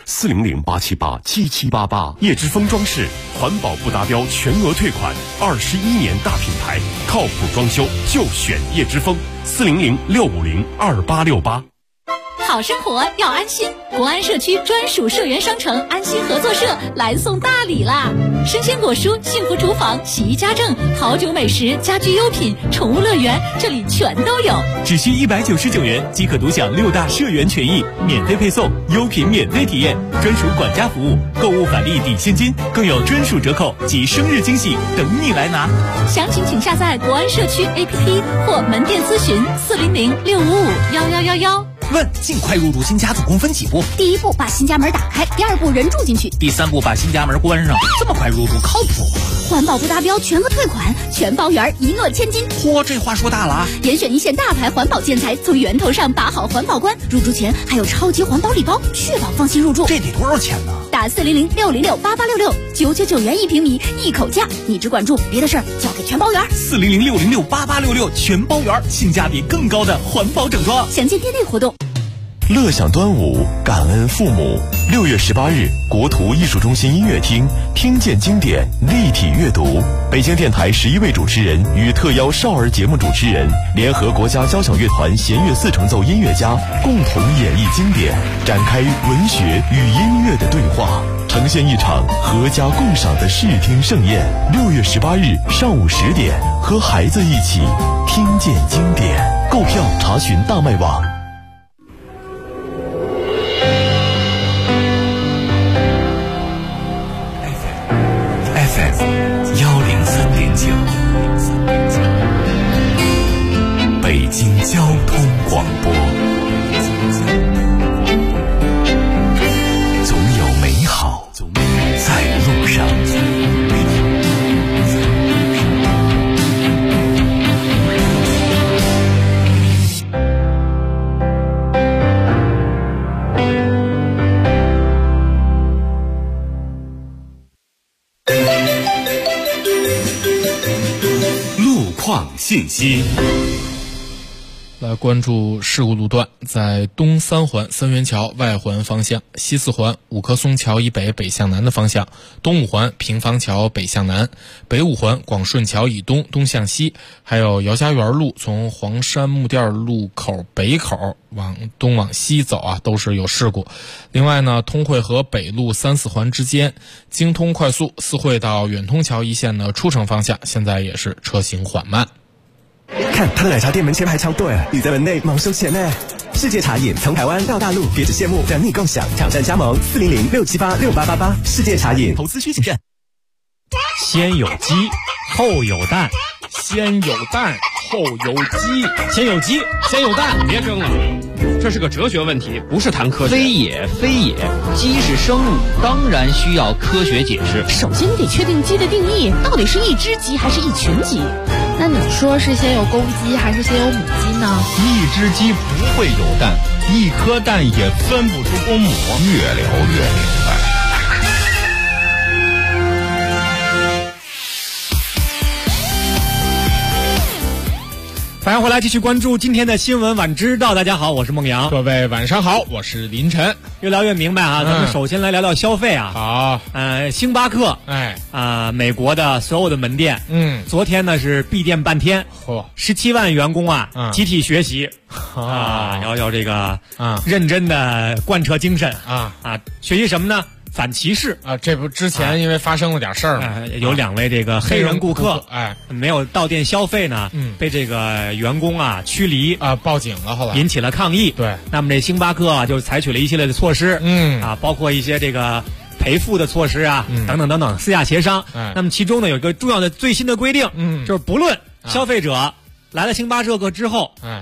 Speaker 19: ，400-878-7788。叶之峰装饰，环保不达标全额退款，21年大品牌，靠谱装修就选叶之峰，400-650-2868。
Speaker 16: 好生活要安心，国安社区专属社员商城安心合作社来送大礼啦！生鲜果蔬、幸福厨房、洗衣家政、好酒美食、家居优品、宠物乐园，这里全都有。
Speaker 15: 只需199元即可独享6大社员权益，免费配送，优品免费体验，专属管家服务，购物返利抵现金，更有专属折扣及生日惊喜等你来拿。
Speaker 16: 详情请下载国安社区 APP 或门店咨询400-655-1111。
Speaker 17: 问：尽快入住新家总共分几步？
Speaker 16: 第一步把新家门打开，第二步人住进去，
Speaker 17: 第三步把新家门关上。这么快入住靠谱吗？
Speaker 16: 环保不达标全额退款，全包圆一诺千金。
Speaker 17: 嚯，这话说大了啊！
Speaker 16: 严选一线大牌环保建材，从源头上把好环保关。入住前还有超级环保礼包，确保放心入住。
Speaker 17: 这得多少钱呢？
Speaker 16: 打400-606-8866，999元1平米，一口价。你只管住，别的事儿交给全包圆。
Speaker 15: 400-606-8866，全包圆，性价比更高的环保整装。
Speaker 16: 详见店内活动。
Speaker 19: 乐享端午，感恩父母。6月18日，国图艺术中心音乐厅，听见经典，立体阅读。北京电台11位主持人与特邀少儿节目主持人，联合国家交响乐团弦乐4重奏音乐家，共同演绎经典，展开文学与音乐的对话，呈现一场合家共赏的视听盛宴。6月18日上午10点，和孩子一起听见经典。购票查询大麦网。103.9，北京交通广播，总有美好在路上。信息
Speaker 4: 来关注事故路段，在东三环三元桥外环方向、西四环五棵松桥以北北向南的方向、东五环平房桥北向南、北五环广顺桥以东东向西，还有姚家园路从黄山木店路口北口往东往西走啊，都是有事故。另外呢，通惠河北路3、4环之间，京通快速四惠到远通桥一线的出城方向，现在也是车行缓慢。
Speaker 20: 看，他的奶茶店门前排超队，你在门内忙收钱呢。世界茶饮从台湾到大陆，别只羡慕，等你共享，挑战加盟400-678-6888。世界茶饮，投资需谨慎。
Speaker 3: 先有鸡，后有蛋，
Speaker 4: 先有蛋，后有鸡，
Speaker 3: 先有鸡，先有蛋。
Speaker 21: 别争了，这是个哲学问题，不是谈科学。
Speaker 22: 非也，非也，鸡是生物，当然需要科学解释。
Speaker 23: 首先你得确定鸡的定义，到底是一只鸡还是一群鸡？那你说是先有公鸡还是先有母鸡呢？
Speaker 21: 一只鸡不会有蛋，一颗蛋也分不出公母。越聊越明白。
Speaker 3: 欢迎回来，继续关注今天的新闻晚知道。大家好，我是孟阳。
Speaker 4: 各位晚上好，我是林晨。
Speaker 3: 越聊越明白啊，咱们首先来聊聊消费啊。
Speaker 4: 好，
Speaker 3: 星巴克，美国的所有的门店，昨天呢是闭店半天，17万员工啊，集体学习要这个认真的贯彻精神学习什么呢？反歧视
Speaker 4: 啊！这不之前因为发生了点事儿嘛，
Speaker 3: 有2位这个黑人顾客没有到店消费呢，被这个员工驱离
Speaker 4: 报警了，后来
Speaker 3: 引起了抗议。
Speaker 4: 对，
Speaker 3: 那么这星巴克就采取了一系列的措施，包括一些这个赔付的措施等等等等，私下协商。那么其中呢有一个重要的最新的规定，就是不论消费者来了星巴克之后，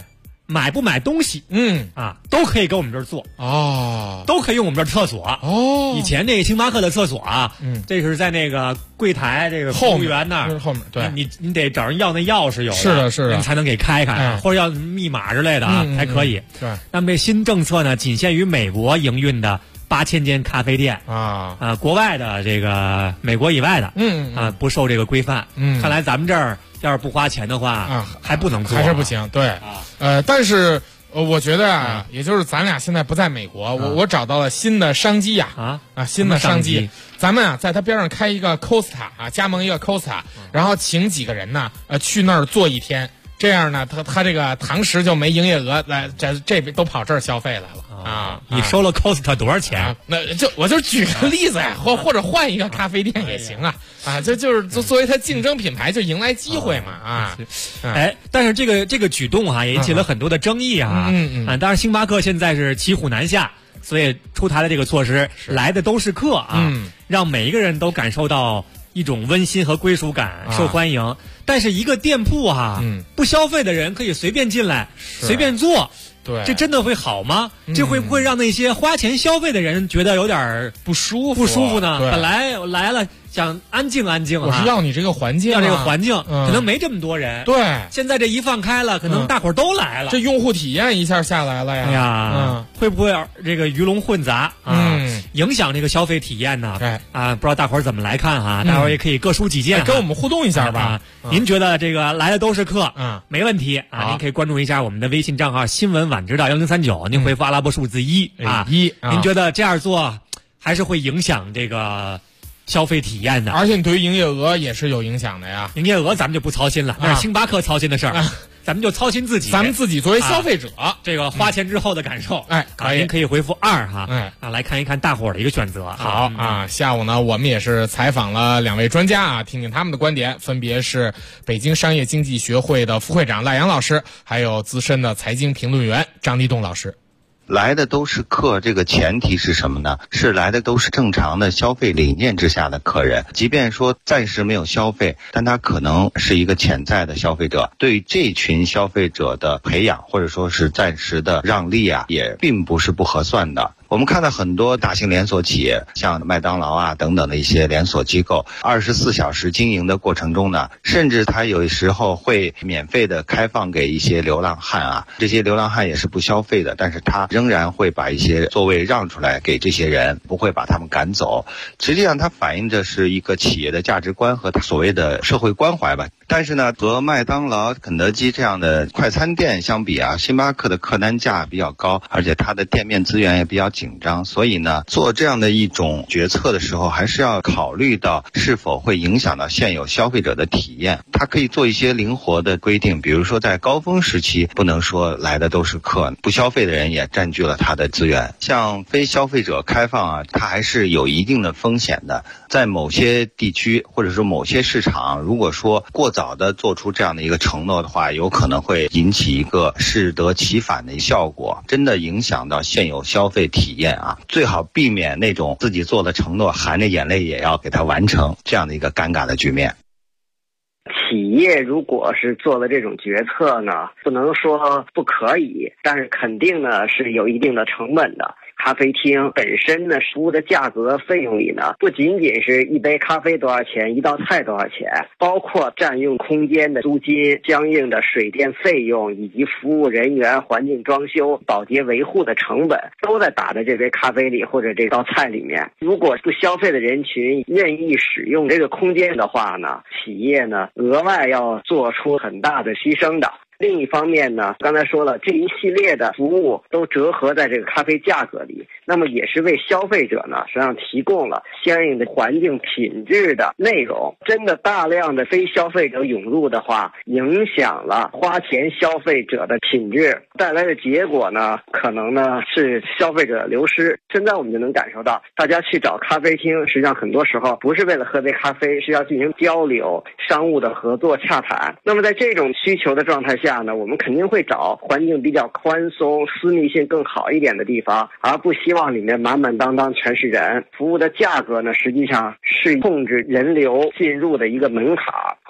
Speaker 3: 买不买东西，都可以跟我们这儿做都可以用我们这儿厕所以前那个星巴克的厕所啊，这是在那个柜台这个服务员那儿
Speaker 4: 后面，对，
Speaker 3: 你得找人要那钥匙有的，
Speaker 4: 是的，
Speaker 3: 你才能给开开，或者要密码之类的才可以。
Speaker 4: 对，
Speaker 3: 那么这新政策呢，仅限于美国营运的8000间咖啡店国外的这个美国以外的不受这个规范。看来咱们这儿要是不花钱的话还不能做，
Speaker 4: 还是不行。对，但是我觉得也就是咱俩现在不在美国，我找到了新的商机新的商机。咱们在它边上开一个 Costa 加盟一个 Costa，然后请几个人呢去那儿做一天，这样呢他这个堂食就没营业额，来这都跑这儿消费来了。
Speaker 3: 你收了 Costa 多少钱？
Speaker 4: 那我就举个例子呀，或者换一个咖啡店也行就是作为它竞争品牌，就迎来机会嘛
Speaker 3: 但是这个举动也引起了很多的争议当然星巴克现在是骑虎难下，所以出台了这个措施，来的都是客让每一个人都感受到一种温馨和归属感，受欢迎。但是一个店铺不消费的人可以随便进来，随便做。
Speaker 4: 对，
Speaker 3: 这真的会好吗？这会不会让那些花钱消费的人觉得有点
Speaker 4: 不舒服
Speaker 3: 呢？本来来了想安静安静
Speaker 4: 我是要你这个环境，
Speaker 3: 可能没这么多人。
Speaker 4: 对，
Speaker 3: 现在这一放开了，可能大伙儿都来了，
Speaker 4: 这用户体验一下下来了呀。
Speaker 3: 会不会这个鱼龙混杂影响这个消费体验呢？不知道大伙儿怎么来看大伙儿也可以各抒己见，
Speaker 4: 跟我们互动一下吧。
Speaker 3: 您觉得这个来的都是客没问题您可以关注一下我们的微信账号新闻晚知道1039，您回复阿拉伯数字1您觉得这样做还是会影响这个消费体验的？
Speaker 4: 而且你对于营业额也是有影响的呀。
Speaker 3: 营业额咱们就不操心了，那是星巴克操心的事儿咱们就操心自己，
Speaker 4: 咱们自己作为消费者
Speaker 3: 这个花钱之后的感受。您可以回复2来看一看大伙儿的一个选择。
Speaker 4: 好下午呢我们也是采访了2位专家听听他们的观点，分别是北京商业经济学会的副会长赖阳老师，还有资深的财经评论员张立栋老师。
Speaker 1: 来的都是客，这个前提是什么呢？是来的都是正常的消费理念之下的客人，即便说暂时没有消费，但他可能是一个潜在的消费者，对这群消费者的培养或者说是暂时的让利也并不是不合算的。我们看到很多大型连锁企业，像麦当劳等等的一些连锁机构，24小时经营的过程中呢，甚至它有时候会免费的开放给一些流浪汉这些流浪汉也是不消费的，但是他仍然会把一些座位让出来给这些人，不会把他们赶走。实际上它反映着是一个企业的价值观和所谓的社会关怀吧。但是呢，和麦当劳、肯德基这样的快餐店相比星巴克的客单价比较高，而且它的店面资源也比较紧张，所以呢，做这样的一种决策的时候，还是要考虑到是否会影响到现有消费者的体验。它可以做一些灵活的规定，比如说在高峰时期，不能说来的都是客，不消费的人也占据了它的资源。像非消费者开放它还是有一定的风险的。在某些地区或者说某些市场，如果说过早的做出这样的一个承诺的话，有可能会引起一个适得其反的效果，真的影响到现有消费体验最好避免那种自己做的承诺含着眼泪也要给它完成这样的一个尴尬的局面。
Speaker 5: 企业如果是做了这种决策呢，不能说不可以，但是肯定呢是有一定的成本的。咖啡厅本身呢，服务的价格费用里呢，不仅仅是一杯咖啡多少钱，一道菜多少钱，包括占用空间的租金、相应的水电费用，以及服务人员、环境装修、保洁维护的成本，都在打在这杯咖啡里或者这道菜里面。如果不消费的人群愿意使用这个空间的话呢，企业呢额外要做出很大的牺牲的。另一方面呢，刚才说了，这一系列的服务都折合在这个咖啡价格里，那么也是为消费者呢实际上提供了相应的环境品质的内容。真的大量的非消费者涌入的话，影响了花钱消费者的品质，带来的结果呢，可能呢是消费者流失。现在我们就能感受到，大家去找咖啡厅，实际上很多时候不是为了喝杯咖啡，是要进行交流、商务的合作、洽谈。那么在这种需求的状态下呢，我们肯定会找环境比较宽松、私密性更好一点的地方，而不希望里面满满当当全是人。服务的价格呢，实际上是控制人流进入的一个门槛，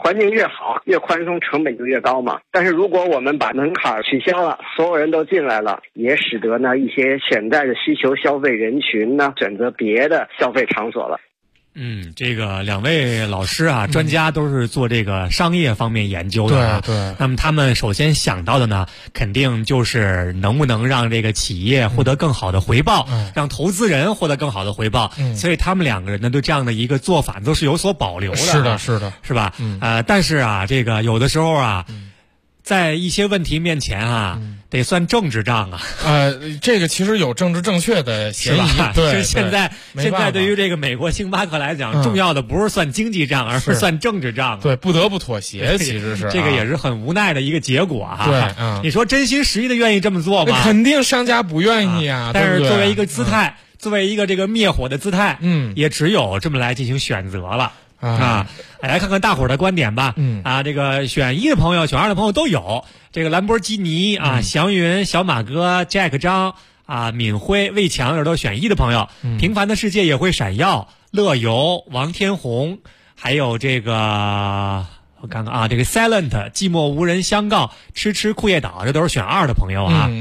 Speaker 5: 环境越好，越宽松，成本就越高嘛。但是如果我们把门槛取消了，所有人都进来了，也使得呢一些潜在的需求消费人群呢选择别的消费场所了。
Speaker 3: 这个两位老师啊，专家都是做这个商业方面研究的。
Speaker 4: 对。
Speaker 3: 那么他们首先想到的呢，肯定就是能不能让这个企业获得更好的回报，让投资人获得更好的回报。所以他们两个人呢，对这样的一个做法都是有所保留的。
Speaker 4: 是的，
Speaker 3: 是吧？但是啊，这个有的时候啊，在一些问题面前啊，得算政治账啊。
Speaker 4: 这个其实有政治正确的嫌疑，
Speaker 3: 对。现在对于这个美国星巴克来讲，重要的不是算经济账，而是算政治账。
Speaker 4: 对，不得不妥协，其实是
Speaker 3: 这个也是很无奈的一个结果啊。
Speaker 4: 对，
Speaker 3: 你说真心实意的愿意这么做吗？
Speaker 4: 肯定商家不愿意啊。
Speaker 3: 但是作为一个姿态，作为一个这个灭火的姿态，也只有这么来进行选择了。来看看大伙儿的观点吧。这个选1的朋友、选2的朋友都有。这个兰博基尼啊，祥云、小马哥、Jack 张啊、闵辉、魏强都选1的朋友。平凡的世界也会闪耀，乐游、王天红，还有这个我看看啊，这个 Silent 寂寞无人相告，吃库页岛，这都是选2的朋友啊。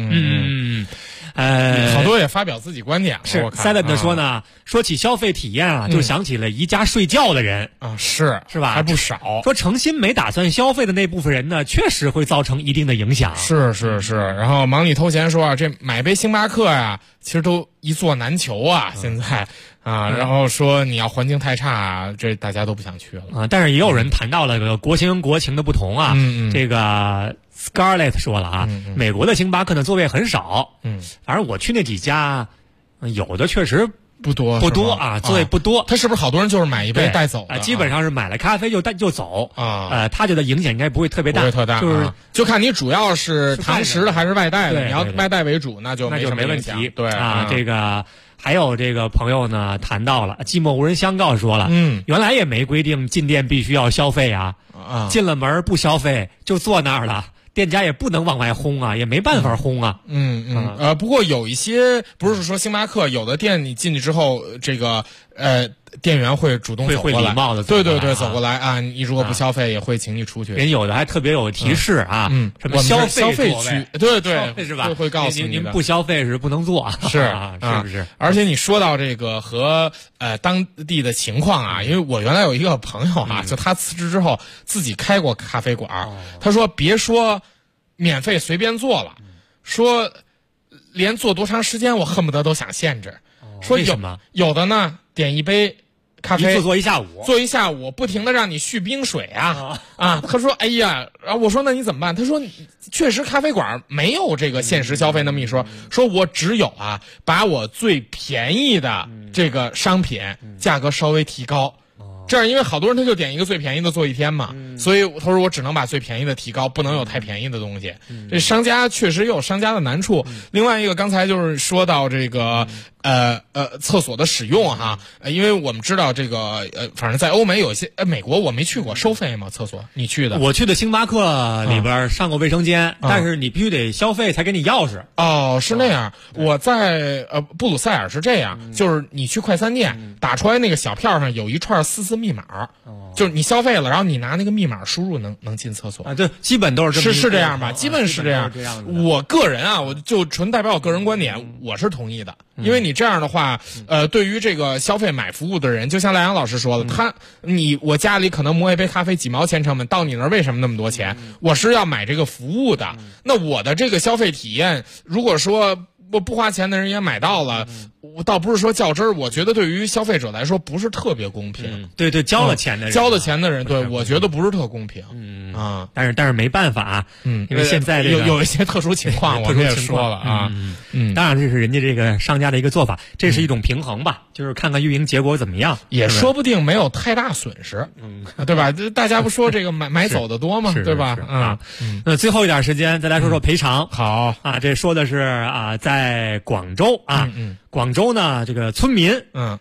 Speaker 4: 好多也发表自己观点了。
Speaker 3: 是 Silent 说呢，说起消费体验啊，就想起了宜家睡觉的人
Speaker 4: 啊，是
Speaker 3: 吧？
Speaker 4: 还不少。
Speaker 3: 说诚心没打算消费的那部分人呢，确实会造成一定的影响。
Speaker 4: 是。然后忙里偷闲说啊，这买杯星巴克呀，其实都一座难求啊，现在啊，然后说你要环境太差，这大家都不想去了
Speaker 3: 啊。但是也有人谈到了这个国情国情的不同啊。这个Scarlett 说了啊，美国的星巴克呢座位很少。反正我去那几家，有的确实
Speaker 4: 不多
Speaker 3: 啊，座位不多。
Speaker 4: 他是不是好多人就是买一杯带走
Speaker 3: 啊？基本上是买了咖啡就走啊。他觉得影响应该不会特别大，
Speaker 4: 就看你主要是堂食的还是外带的。你要外带为主，那就没
Speaker 3: 问题。
Speaker 4: 对
Speaker 3: 啊，这个还有这个朋友呢谈到了，寂寞无人相告说了，原来也没规定进店必须要消费啊，进了门不消费就坐那儿了。店家也不能往外轰啊，也没办法轰啊。
Speaker 4: 不过有一些不是说星巴克有的店你进去之后，这个店员会主动走过来，
Speaker 3: 会礼貌的
Speaker 4: 对，走过来啊。你如果不消费，也会请你出去。
Speaker 3: 人有的还特别有提示啊，什么
Speaker 4: 消
Speaker 3: 费
Speaker 4: 区，对，
Speaker 3: 是吧？
Speaker 4: 会告诉
Speaker 3: 您不消费是不能做，
Speaker 4: 是
Speaker 3: 不是？
Speaker 4: 而且你说到这个和当地的情况啊，因为我原来有一个朋友啊，就他辞职之后自己开过咖啡馆，他说别说免费随便做了，说连做多长时间我恨不得都想限制。说有的呢，点一杯咖啡
Speaker 3: 做一下
Speaker 4: 午，不停的让你续冰水啊。他说哎呀，然后我说那你怎么办？他说确实咖啡馆没有这个限时消费那么一说，说我只有把我最便宜的这个商品价格稍微提高。这样，因为好多人他就点一个最便宜的做一天嘛，所以他说我只能把最便宜的提高，不能有太便宜的东西。这商家确实有商家的难处。另外一个，刚才就是说到这个厕所的使用哈，因为我们知道这个反正在欧美有一些美国我没去过，收费吗？厕所你去的？
Speaker 3: 我去的星巴克里边上过卫生间，但是你必须得消费才给你钥匙。
Speaker 4: 哦，是那样。我在布鲁塞尔是这样，就是你去快餐店打出来那个小票上有一串44密码，就是你消费了，然后你拿那个密码输入能进厕所
Speaker 3: 啊。对，基本都是
Speaker 4: 这样吧，基本是这样。我个人啊，我就纯代表我个人观点，我是同意的。因为你这样的话，对于这个消费买服务的人，就像赖阳老师说了，我家里可能磨一杯咖啡几毛钱成本，到你那儿为什么那么多钱？我是要买这个服务的。那我的这个消费体验，如果说我不花钱的人也买到了，我倒不是说较真儿，我觉得对于消费者来说不是特别公平。
Speaker 3: 对，交了钱的人，
Speaker 4: 对，我觉得不是特公平。
Speaker 3: 但是没办法，因为现在
Speaker 4: 有一些特殊情况，我们也说了啊。
Speaker 3: 当然这是人家这个商家的一个做法，这是一种平衡吧，就是看看运营结果怎么样，
Speaker 4: 也说不定没有太大损失，对吧？大家不说这个买走的多吗？对吧？
Speaker 3: 那最后一点时间再来说说赔偿。
Speaker 4: 好
Speaker 3: 啊，这说的是在广州啊，广州呢这个村民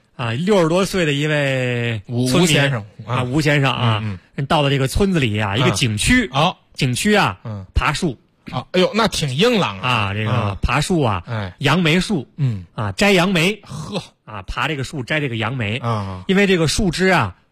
Speaker 3: ，60多岁的一位
Speaker 4: 吴先生
Speaker 3: 啊，吴先生啊，到了这个村子里啊，一个景区景区啊，爬树
Speaker 4: 啊，哎呦，那挺硬朗
Speaker 3: 啊，这个爬树啊，杨梅树，摘杨梅，爬这个树摘这个杨梅啊，因为这个树枝啊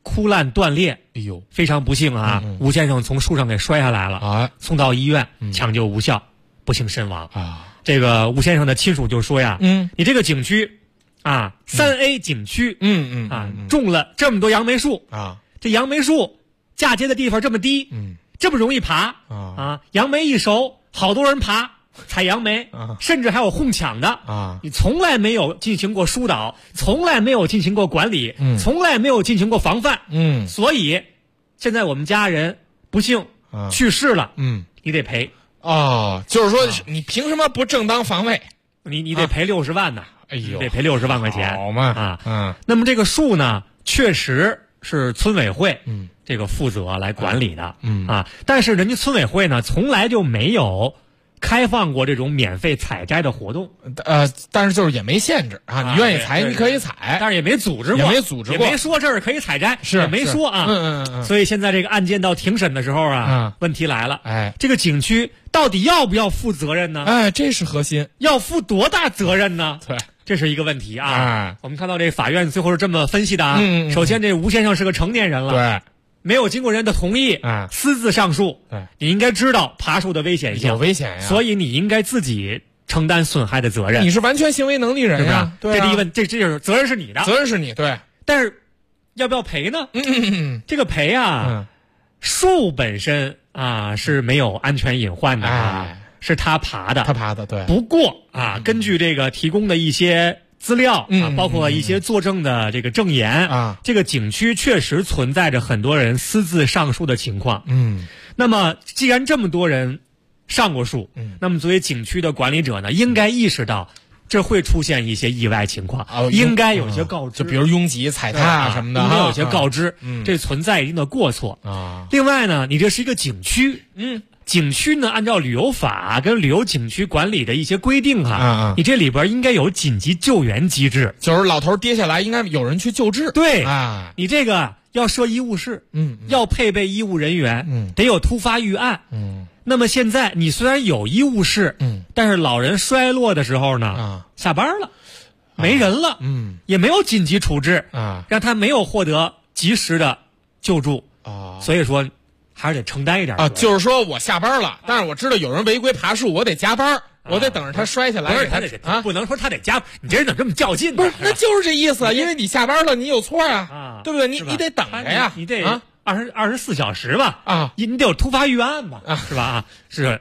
Speaker 3: 枯烂断裂，
Speaker 4: 哎呦，
Speaker 3: 非常不幸啊！吴先生从树上给摔下来了啊，送到医院抢救无效，不幸身亡啊。这个吴先生的亲属就说呀，你这个景区啊，3A 景区，种了这么多杨梅树啊，这杨梅树嫁接的地方这么低，这么容易爬啊，杨梅一熟，好多人爬。采杨梅，甚至还有哄抢的啊！你从来没有进行过疏导，从来没有进行过管理，从来没有进行过防范，所以现在我们家人不幸去世了，你得赔
Speaker 4: 哦，就是说你凭什么不正当防卫？
Speaker 3: 你得赔60万呢！
Speaker 4: 哎呦，
Speaker 3: 得赔60万块钱，
Speaker 4: 好嘛
Speaker 3: 那么这个树呢，确实是村委会这个负责来管理的，但是人家村委会呢，从来就没有开放过这种免费采摘的活动，
Speaker 4: 但是就是也没限制啊，你愿意采你可以采，
Speaker 3: 但是也没组织过，也没说这儿可以采摘，也没说啊，所以现在这个案件到庭审的时候啊，问题来了，这个景区到底要不要负责任呢？
Speaker 4: 这是核心，
Speaker 3: 要负多大责任呢？
Speaker 4: 对，
Speaker 3: 这是一个问题啊。我们看到这法院最后是这么分析的啊，首先这吴先生是个成年人了，
Speaker 4: 对。
Speaker 3: 没有经过人的同意，私自上树，你应该知道爬树的危险性，
Speaker 4: 有危险呀，
Speaker 3: 所以你应该自己承担损害的责任。
Speaker 4: 你是完全行为能力人呀，
Speaker 3: 对吧？这第一问，这就是责任是你的，
Speaker 4: 责任是你对。
Speaker 3: 但是要不要赔呢？这个赔啊，树本身啊是没有安全隐患的啊，是他爬的，
Speaker 4: 对。
Speaker 3: 不过啊，根据这个提供的一些资料啊，包括一些作证的这个证言啊，这个景区确实存在着很多人私自上树的情况。那么既然这么多人上过树，那么作为景区的管理者呢，应该意识到这会出现一些意外情况，应该有些告知，
Speaker 4: 就比如拥挤、踩踏什么的，
Speaker 3: 应该有些告知，这存在一定的过错啊。另外呢，你这是一个景区，景区呢，按照旅游法跟旅游景区管理的一些规定你这里边应该有紧急救援机制，
Speaker 4: 就是老头跌下来，应该有人去救治。
Speaker 3: 对啊，你这个要设医务室，要配备医务人员，得有突发预案，那么现在你虽然有医务室，但是老人衰落的时候呢，下班了，没人了，也没有紧急处置让他没有获得及时的救助所以说。还是得承担一点
Speaker 4: 就是说我下班了，但是我知道有人违规爬树，我得加班，我得等着他摔下来。
Speaker 3: 不是他得不能说他得加，你这人怎么这么较劲呢？
Speaker 4: 不是，那就是这意思，因为你下班了，你有错对不对？你得等着呀，
Speaker 3: 你得24小时吧你得有突发预案吧是吧是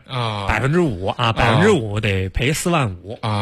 Speaker 3: 5%5%得赔4万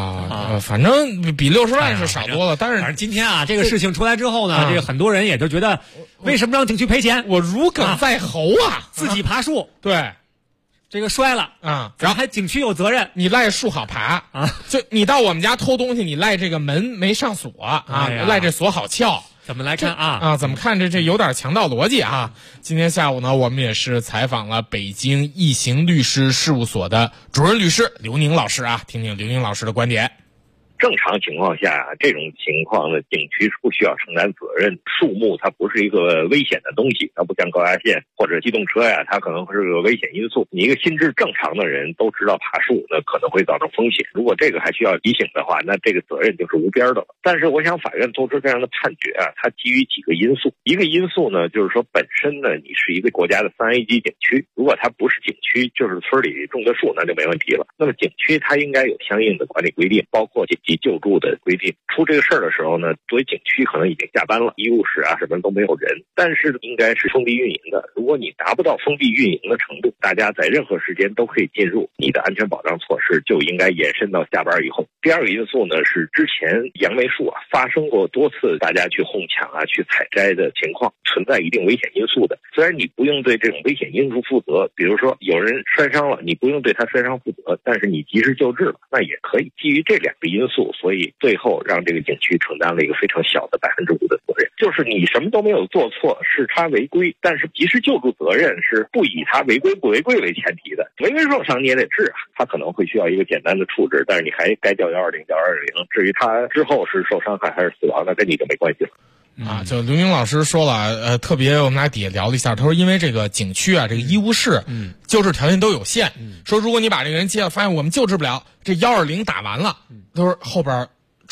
Speaker 3: 5
Speaker 4: 反正比60万是少多了，但是
Speaker 3: 今天这个事情出来之后呢，这个很多人也就觉得为什么让景区赔钱？
Speaker 4: 我如鲠在喉
Speaker 3: 自己爬树
Speaker 4: 对。
Speaker 3: 这个摔了
Speaker 4: 然
Speaker 3: 后还景区有责任，
Speaker 4: 你赖树好爬就你到我们家偷东西，你赖这个门没上锁赖这锁好撬。
Speaker 3: 怎么来看
Speaker 4: 怎么看这有点强盗逻辑今天下午呢，我们也是采访了北京易行律师事务所的主任律师刘宁老师听听刘宁老师的观点。
Speaker 7: 正常情况下，这种情况呢，景区是不需要承担责任。树木它不是一个危险的东西，它不像高压线或者机动车它可能是个危险因素。你一个心智正常的人都知道爬树呢可能会造成风险，如果这个还需要提醒的话，那这个责任就是无边的了。但是我想法院做出这样的判决它基于几个因素。一个因素呢，就是说本身呢你是一个国家的3A 级景区，如果它不是景区，就是村里种的树，那就没问题了。那么景区它应该有相应的管理规定，包括紧急救助的规定。出这个事儿的时候呢，作为景区可能已经下班了，医务室什么都没有人，但是应该是封闭运营的。如果你达不到封闭运营的程度，大家在任何时间都可以进入，你的安全保障措施就应该延伸到下班以后。第二个因素呢，是之前杨梅树发生过多次大家去哄抢去采摘的情况，存在一定危险因素的。虽然你不用对这种危险因素负责，比如说有人摔伤了，你不用对他摔伤负责，但是你及时救治了，那也可以。基于这两个因素，所以最后让这个景区承担了一个非常小的5%的责任，就是你什么都没有做错，是他违规，但是及时救助责任是不以他违规不违规为前提的。违规受伤你也得治他可能会需要一个简单的处置，但是你还该叫120叫220，至于他之后是受伤害还是死亡，那跟你就没关系了。
Speaker 4: 就刘宁老师说了，特别我们俩底下聊了一下，他说因为这个景区这个医务室救治条件都有限，说如果你把这个人接了，发现我们救治不了，这120打完了，他说后边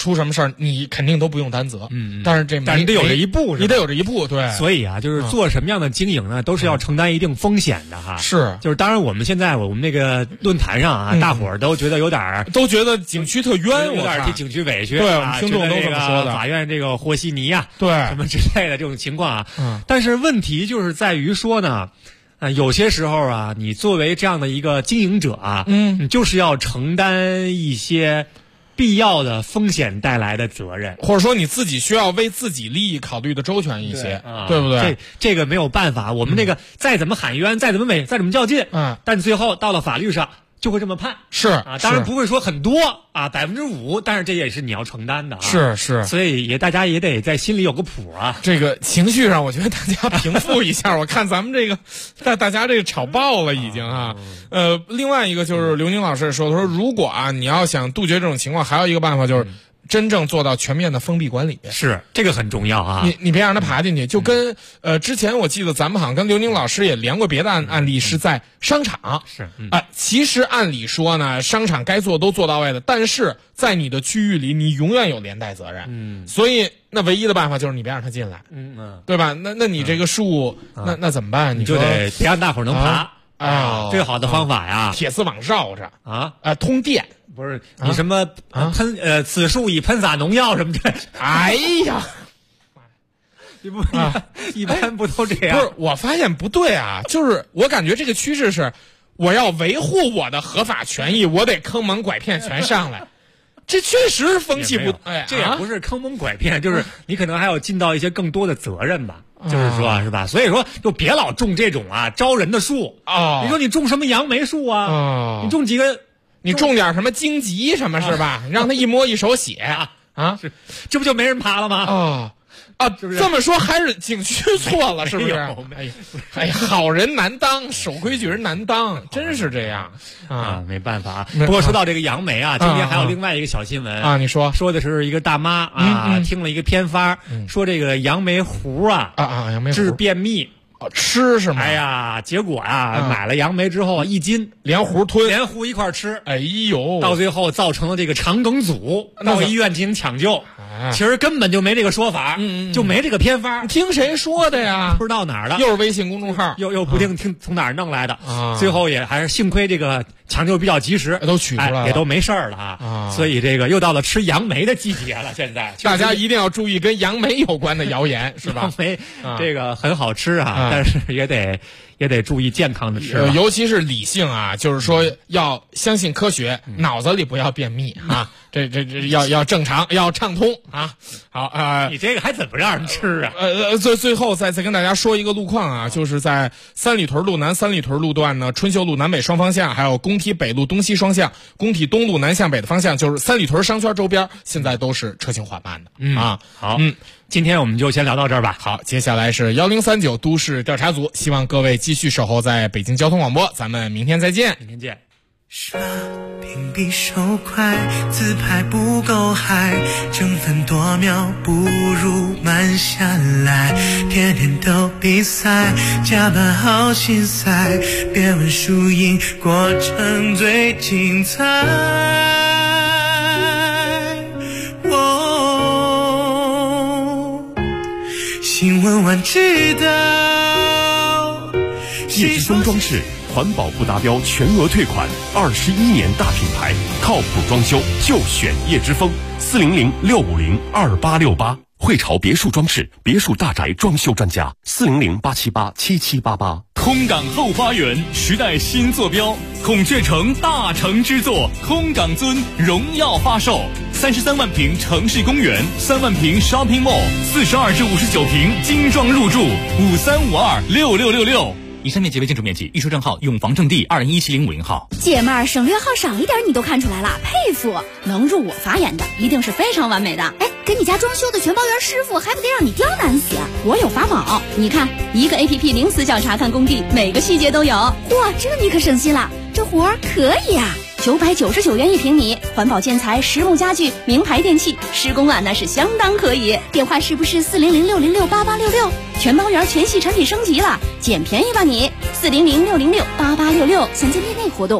Speaker 4: 出什么事儿，你肯定都不用担责。但是
Speaker 3: 你得有这一步，
Speaker 4: 你得有这一步，对。
Speaker 3: 所以啊，就是做什么样的经营呢，都是要承担一定风险的哈。
Speaker 4: 是，
Speaker 3: 就是当然我们现在我们那个论坛上啊，大伙儿都觉得
Speaker 4: 都觉得景区特冤，
Speaker 3: 有点替景区委屈。
Speaker 4: 对，我们听众都这么说的。
Speaker 3: 法院这个和稀泥呀，
Speaker 4: 对，
Speaker 3: 什么之类的这种情况啊。但是问题就是在于说呢。有些时候啊，你作为这样的一个经营者啊，你就是要承担一些必要的风险带来的责任，
Speaker 4: 或者说你自己需要为自己利益考虑的周全一些，对不对？
Speaker 3: 这个没有办法，我们那个再怎么喊冤，再怎么美，再怎么较劲，但最后到了法律上就会这么判，
Speaker 4: 是
Speaker 3: 啊，当然不会说很多啊，5%，但是这也是你要承担的啊，
Speaker 4: 是，
Speaker 3: 所以大家也得在心里有个谱啊。
Speaker 4: 这个情绪上，我觉得大家平复一下。我看咱们这个大家这个吵爆了已经啊。另外一个就是刘宁老师说，他说如果啊你要想杜绝这种情况，还有一个办法就是真正做到全面的封闭管理，
Speaker 3: 是这个很重要啊！
Speaker 4: 你别让他爬进去，就跟之前我记得咱们好像跟刘宁老师也连过别的案例，是在商场，
Speaker 3: 是
Speaker 4: 其实按理说呢，商场该做都做到位的，但是在你的区域里，你永远有连带责任，所以那唯一的办法就是你别让他进来，对吧？那你这个树，那怎么办？
Speaker 3: 你就得别让大伙儿能爬啊！最好的方法呀，
Speaker 4: 铁丝网绕着通电。
Speaker 3: 不是你什么此树已喷洒农药什么的，
Speaker 4: 哎呀，
Speaker 3: 你不一般不都这样？
Speaker 4: 不是，我发现不对啊，就是我感觉这个趋势是，我要维护我的合法权益，我得坑蒙拐骗全上来。这确实风气不，
Speaker 3: 这也不是坑蒙拐骗，就是你可能还要尽到一些更多的责任吧。就是说，是吧？所以说，就别老种这种招人的树啊！你说你种什么杨梅树啊？你种几个？
Speaker 4: 你种点什么荆棘什么是吧？让他一摸一手血啊！
Speaker 3: 这不就没人爬了吗？
Speaker 4: 这么说还是景区错了，是不是？哎呀，好人难当，守规矩人难当，真是这样
Speaker 3: 啊！没办法。不过说到这个杨梅啊，今天还有另外一个小新闻
Speaker 4: 啊，你说
Speaker 3: 的是一个大妈听了一个偏方，说这个杨梅糊
Speaker 4: 杨梅糊
Speaker 3: 治便秘。
Speaker 4: 吃是吗？
Speaker 3: 哎呀，结果买了杨梅之后1斤
Speaker 4: 连糊吞，
Speaker 3: 连糊一块吃。
Speaker 4: 哎呦，
Speaker 3: 到最后造成了这个肠梗阻，到医院进行抢救。其实根本就没这个说法，就没这个偏方。
Speaker 4: 听谁说的呀？
Speaker 3: 不知道哪儿的，
Speaker 4: 又是微信公众号，
Speaker 3: 又不定听从哪儿弄来的。最后也还是幸亏这个抢救比较及时，
Speaker 4: 都取出来了，
Speaker 3: 也都没事了啊。所以这个又到了吃杨梅的季节了。现在
Speaker 4: 大家一定要注意跟杨梅有关的谣言，是吧？
Speaker 3: 杨梅这个很好吃啊，但是也得注意健康的吃，
Speaker 4: 尤其是理性啊，就是说要相信科学，脑子里不要便秘啊。这要正常，要畅通啊！好
Speaker 3: 你这个还怎么让人吃啊？
Speaker 4: 最后再跟大家说一个路况啊，就是在三里屯路南、三里屯路段呢，春秀路南北双方向，还有工体北路东西双向、工体东路南向北的方向，就是三里屯商圈周边，现在都是车行缓慢的
Speaker 3: 好，今天我们就先聊到这儿吧。
Speaker 4: 好，接下来是1039都市调查组，希望各位继续守候在北京交通广播，咱们明天再见。
Speaker 3: 明天见。
Speaker 2: 刷屏比手快，自拍不够嗨，争分夺秒不如慢下来，天天都比赛，加班好心塞，别问输赢，过程最精彩。新闻晚知道，
Speaker 19: 叶之峰装饰环保不达标全额退款，21年大品牌，靠谱装修就选叶之峰，400-650-2868。汇潮别墅装饰，别墅大宅装修专家，400-878-7788。
Speaker 15: 空港后花园，时代新坐标，孔雀城大成之作，空港尊荣耀发售，33万平城市公园，3万平 shopping mall，42至59平精装入住，53526666。以上面积为建筑面积，预售证号永房证地2017050号。
Speaker 16: 姐妹儿，省略号少一点你都看出来了，佩服！能入我法眼的，一定是非常完美的。哎，给你家装修的全包圆师傅，还不得让你刁难死？我有法宝，你看，一个 APP 零死角查看工地，每个细节都有。嚯，这你可省心了，这活儿可以啊！999元1平米，环保建材、实木家具、名牌电器，施工啊那是相当可以。电话是不是400-606-8866？全包圆全系产品升级了，捡便宜吧你！400-606-8866，详见店内活动。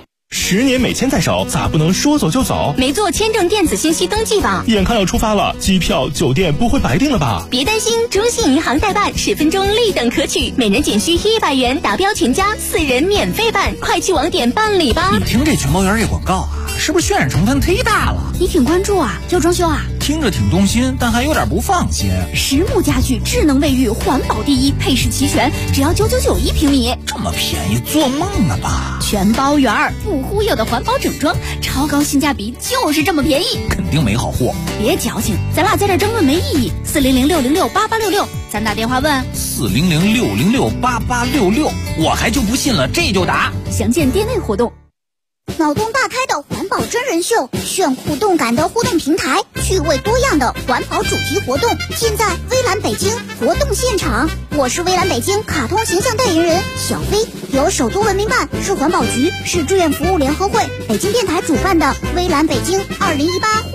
Speaker 9: 10年美签在手，咋不能说走就走？
Speaker 16: 没做签证电子信息登记吧？
Speaker 9: 眼看要出发了，机票、酒店不会白订了吧？
Speaker 16: 别担心，中信银行代办10分钟立等可取，每人仅需100元，达标全家4人免费办，快去网点办理吧。
Speaker 17: 你听这全包圆这广告啊，是不是渲染成分忒大了？
Speaker 16: 你挺关注啊，要装修啊？
Speaker 17: 听着挺动心，但还有点不放心。
Speaker 16: 实木家具，智能卫浴，环保第一，配饰齐全，只要999一平米，
Speaker 17: 这么便宜，做梦了吧？
Speaker 16: 全包圆儿，不忽悠的环保整装，超高性价比，就是这么便宜，
Speaker 17: 肯定没好货。
Speaker 16: 别矫情，咱俩在这争论没意义。400-606-8866，咱打电话问。
Speaker 17: 400-606-8866，我还就不信了，这就打。
Speaker 16: 详见店内活动。
Speaker 10: 脑洞大开的环保真人秀，炫酷动感的互动平台，趣味多样的环保主题活动，尽在微蓝北京活动现场。我是微蓝北京卡通形象代言人小飞，由首都文明办、市环保局、市志愿服务联合会、北京电台主办的微蓝北京2018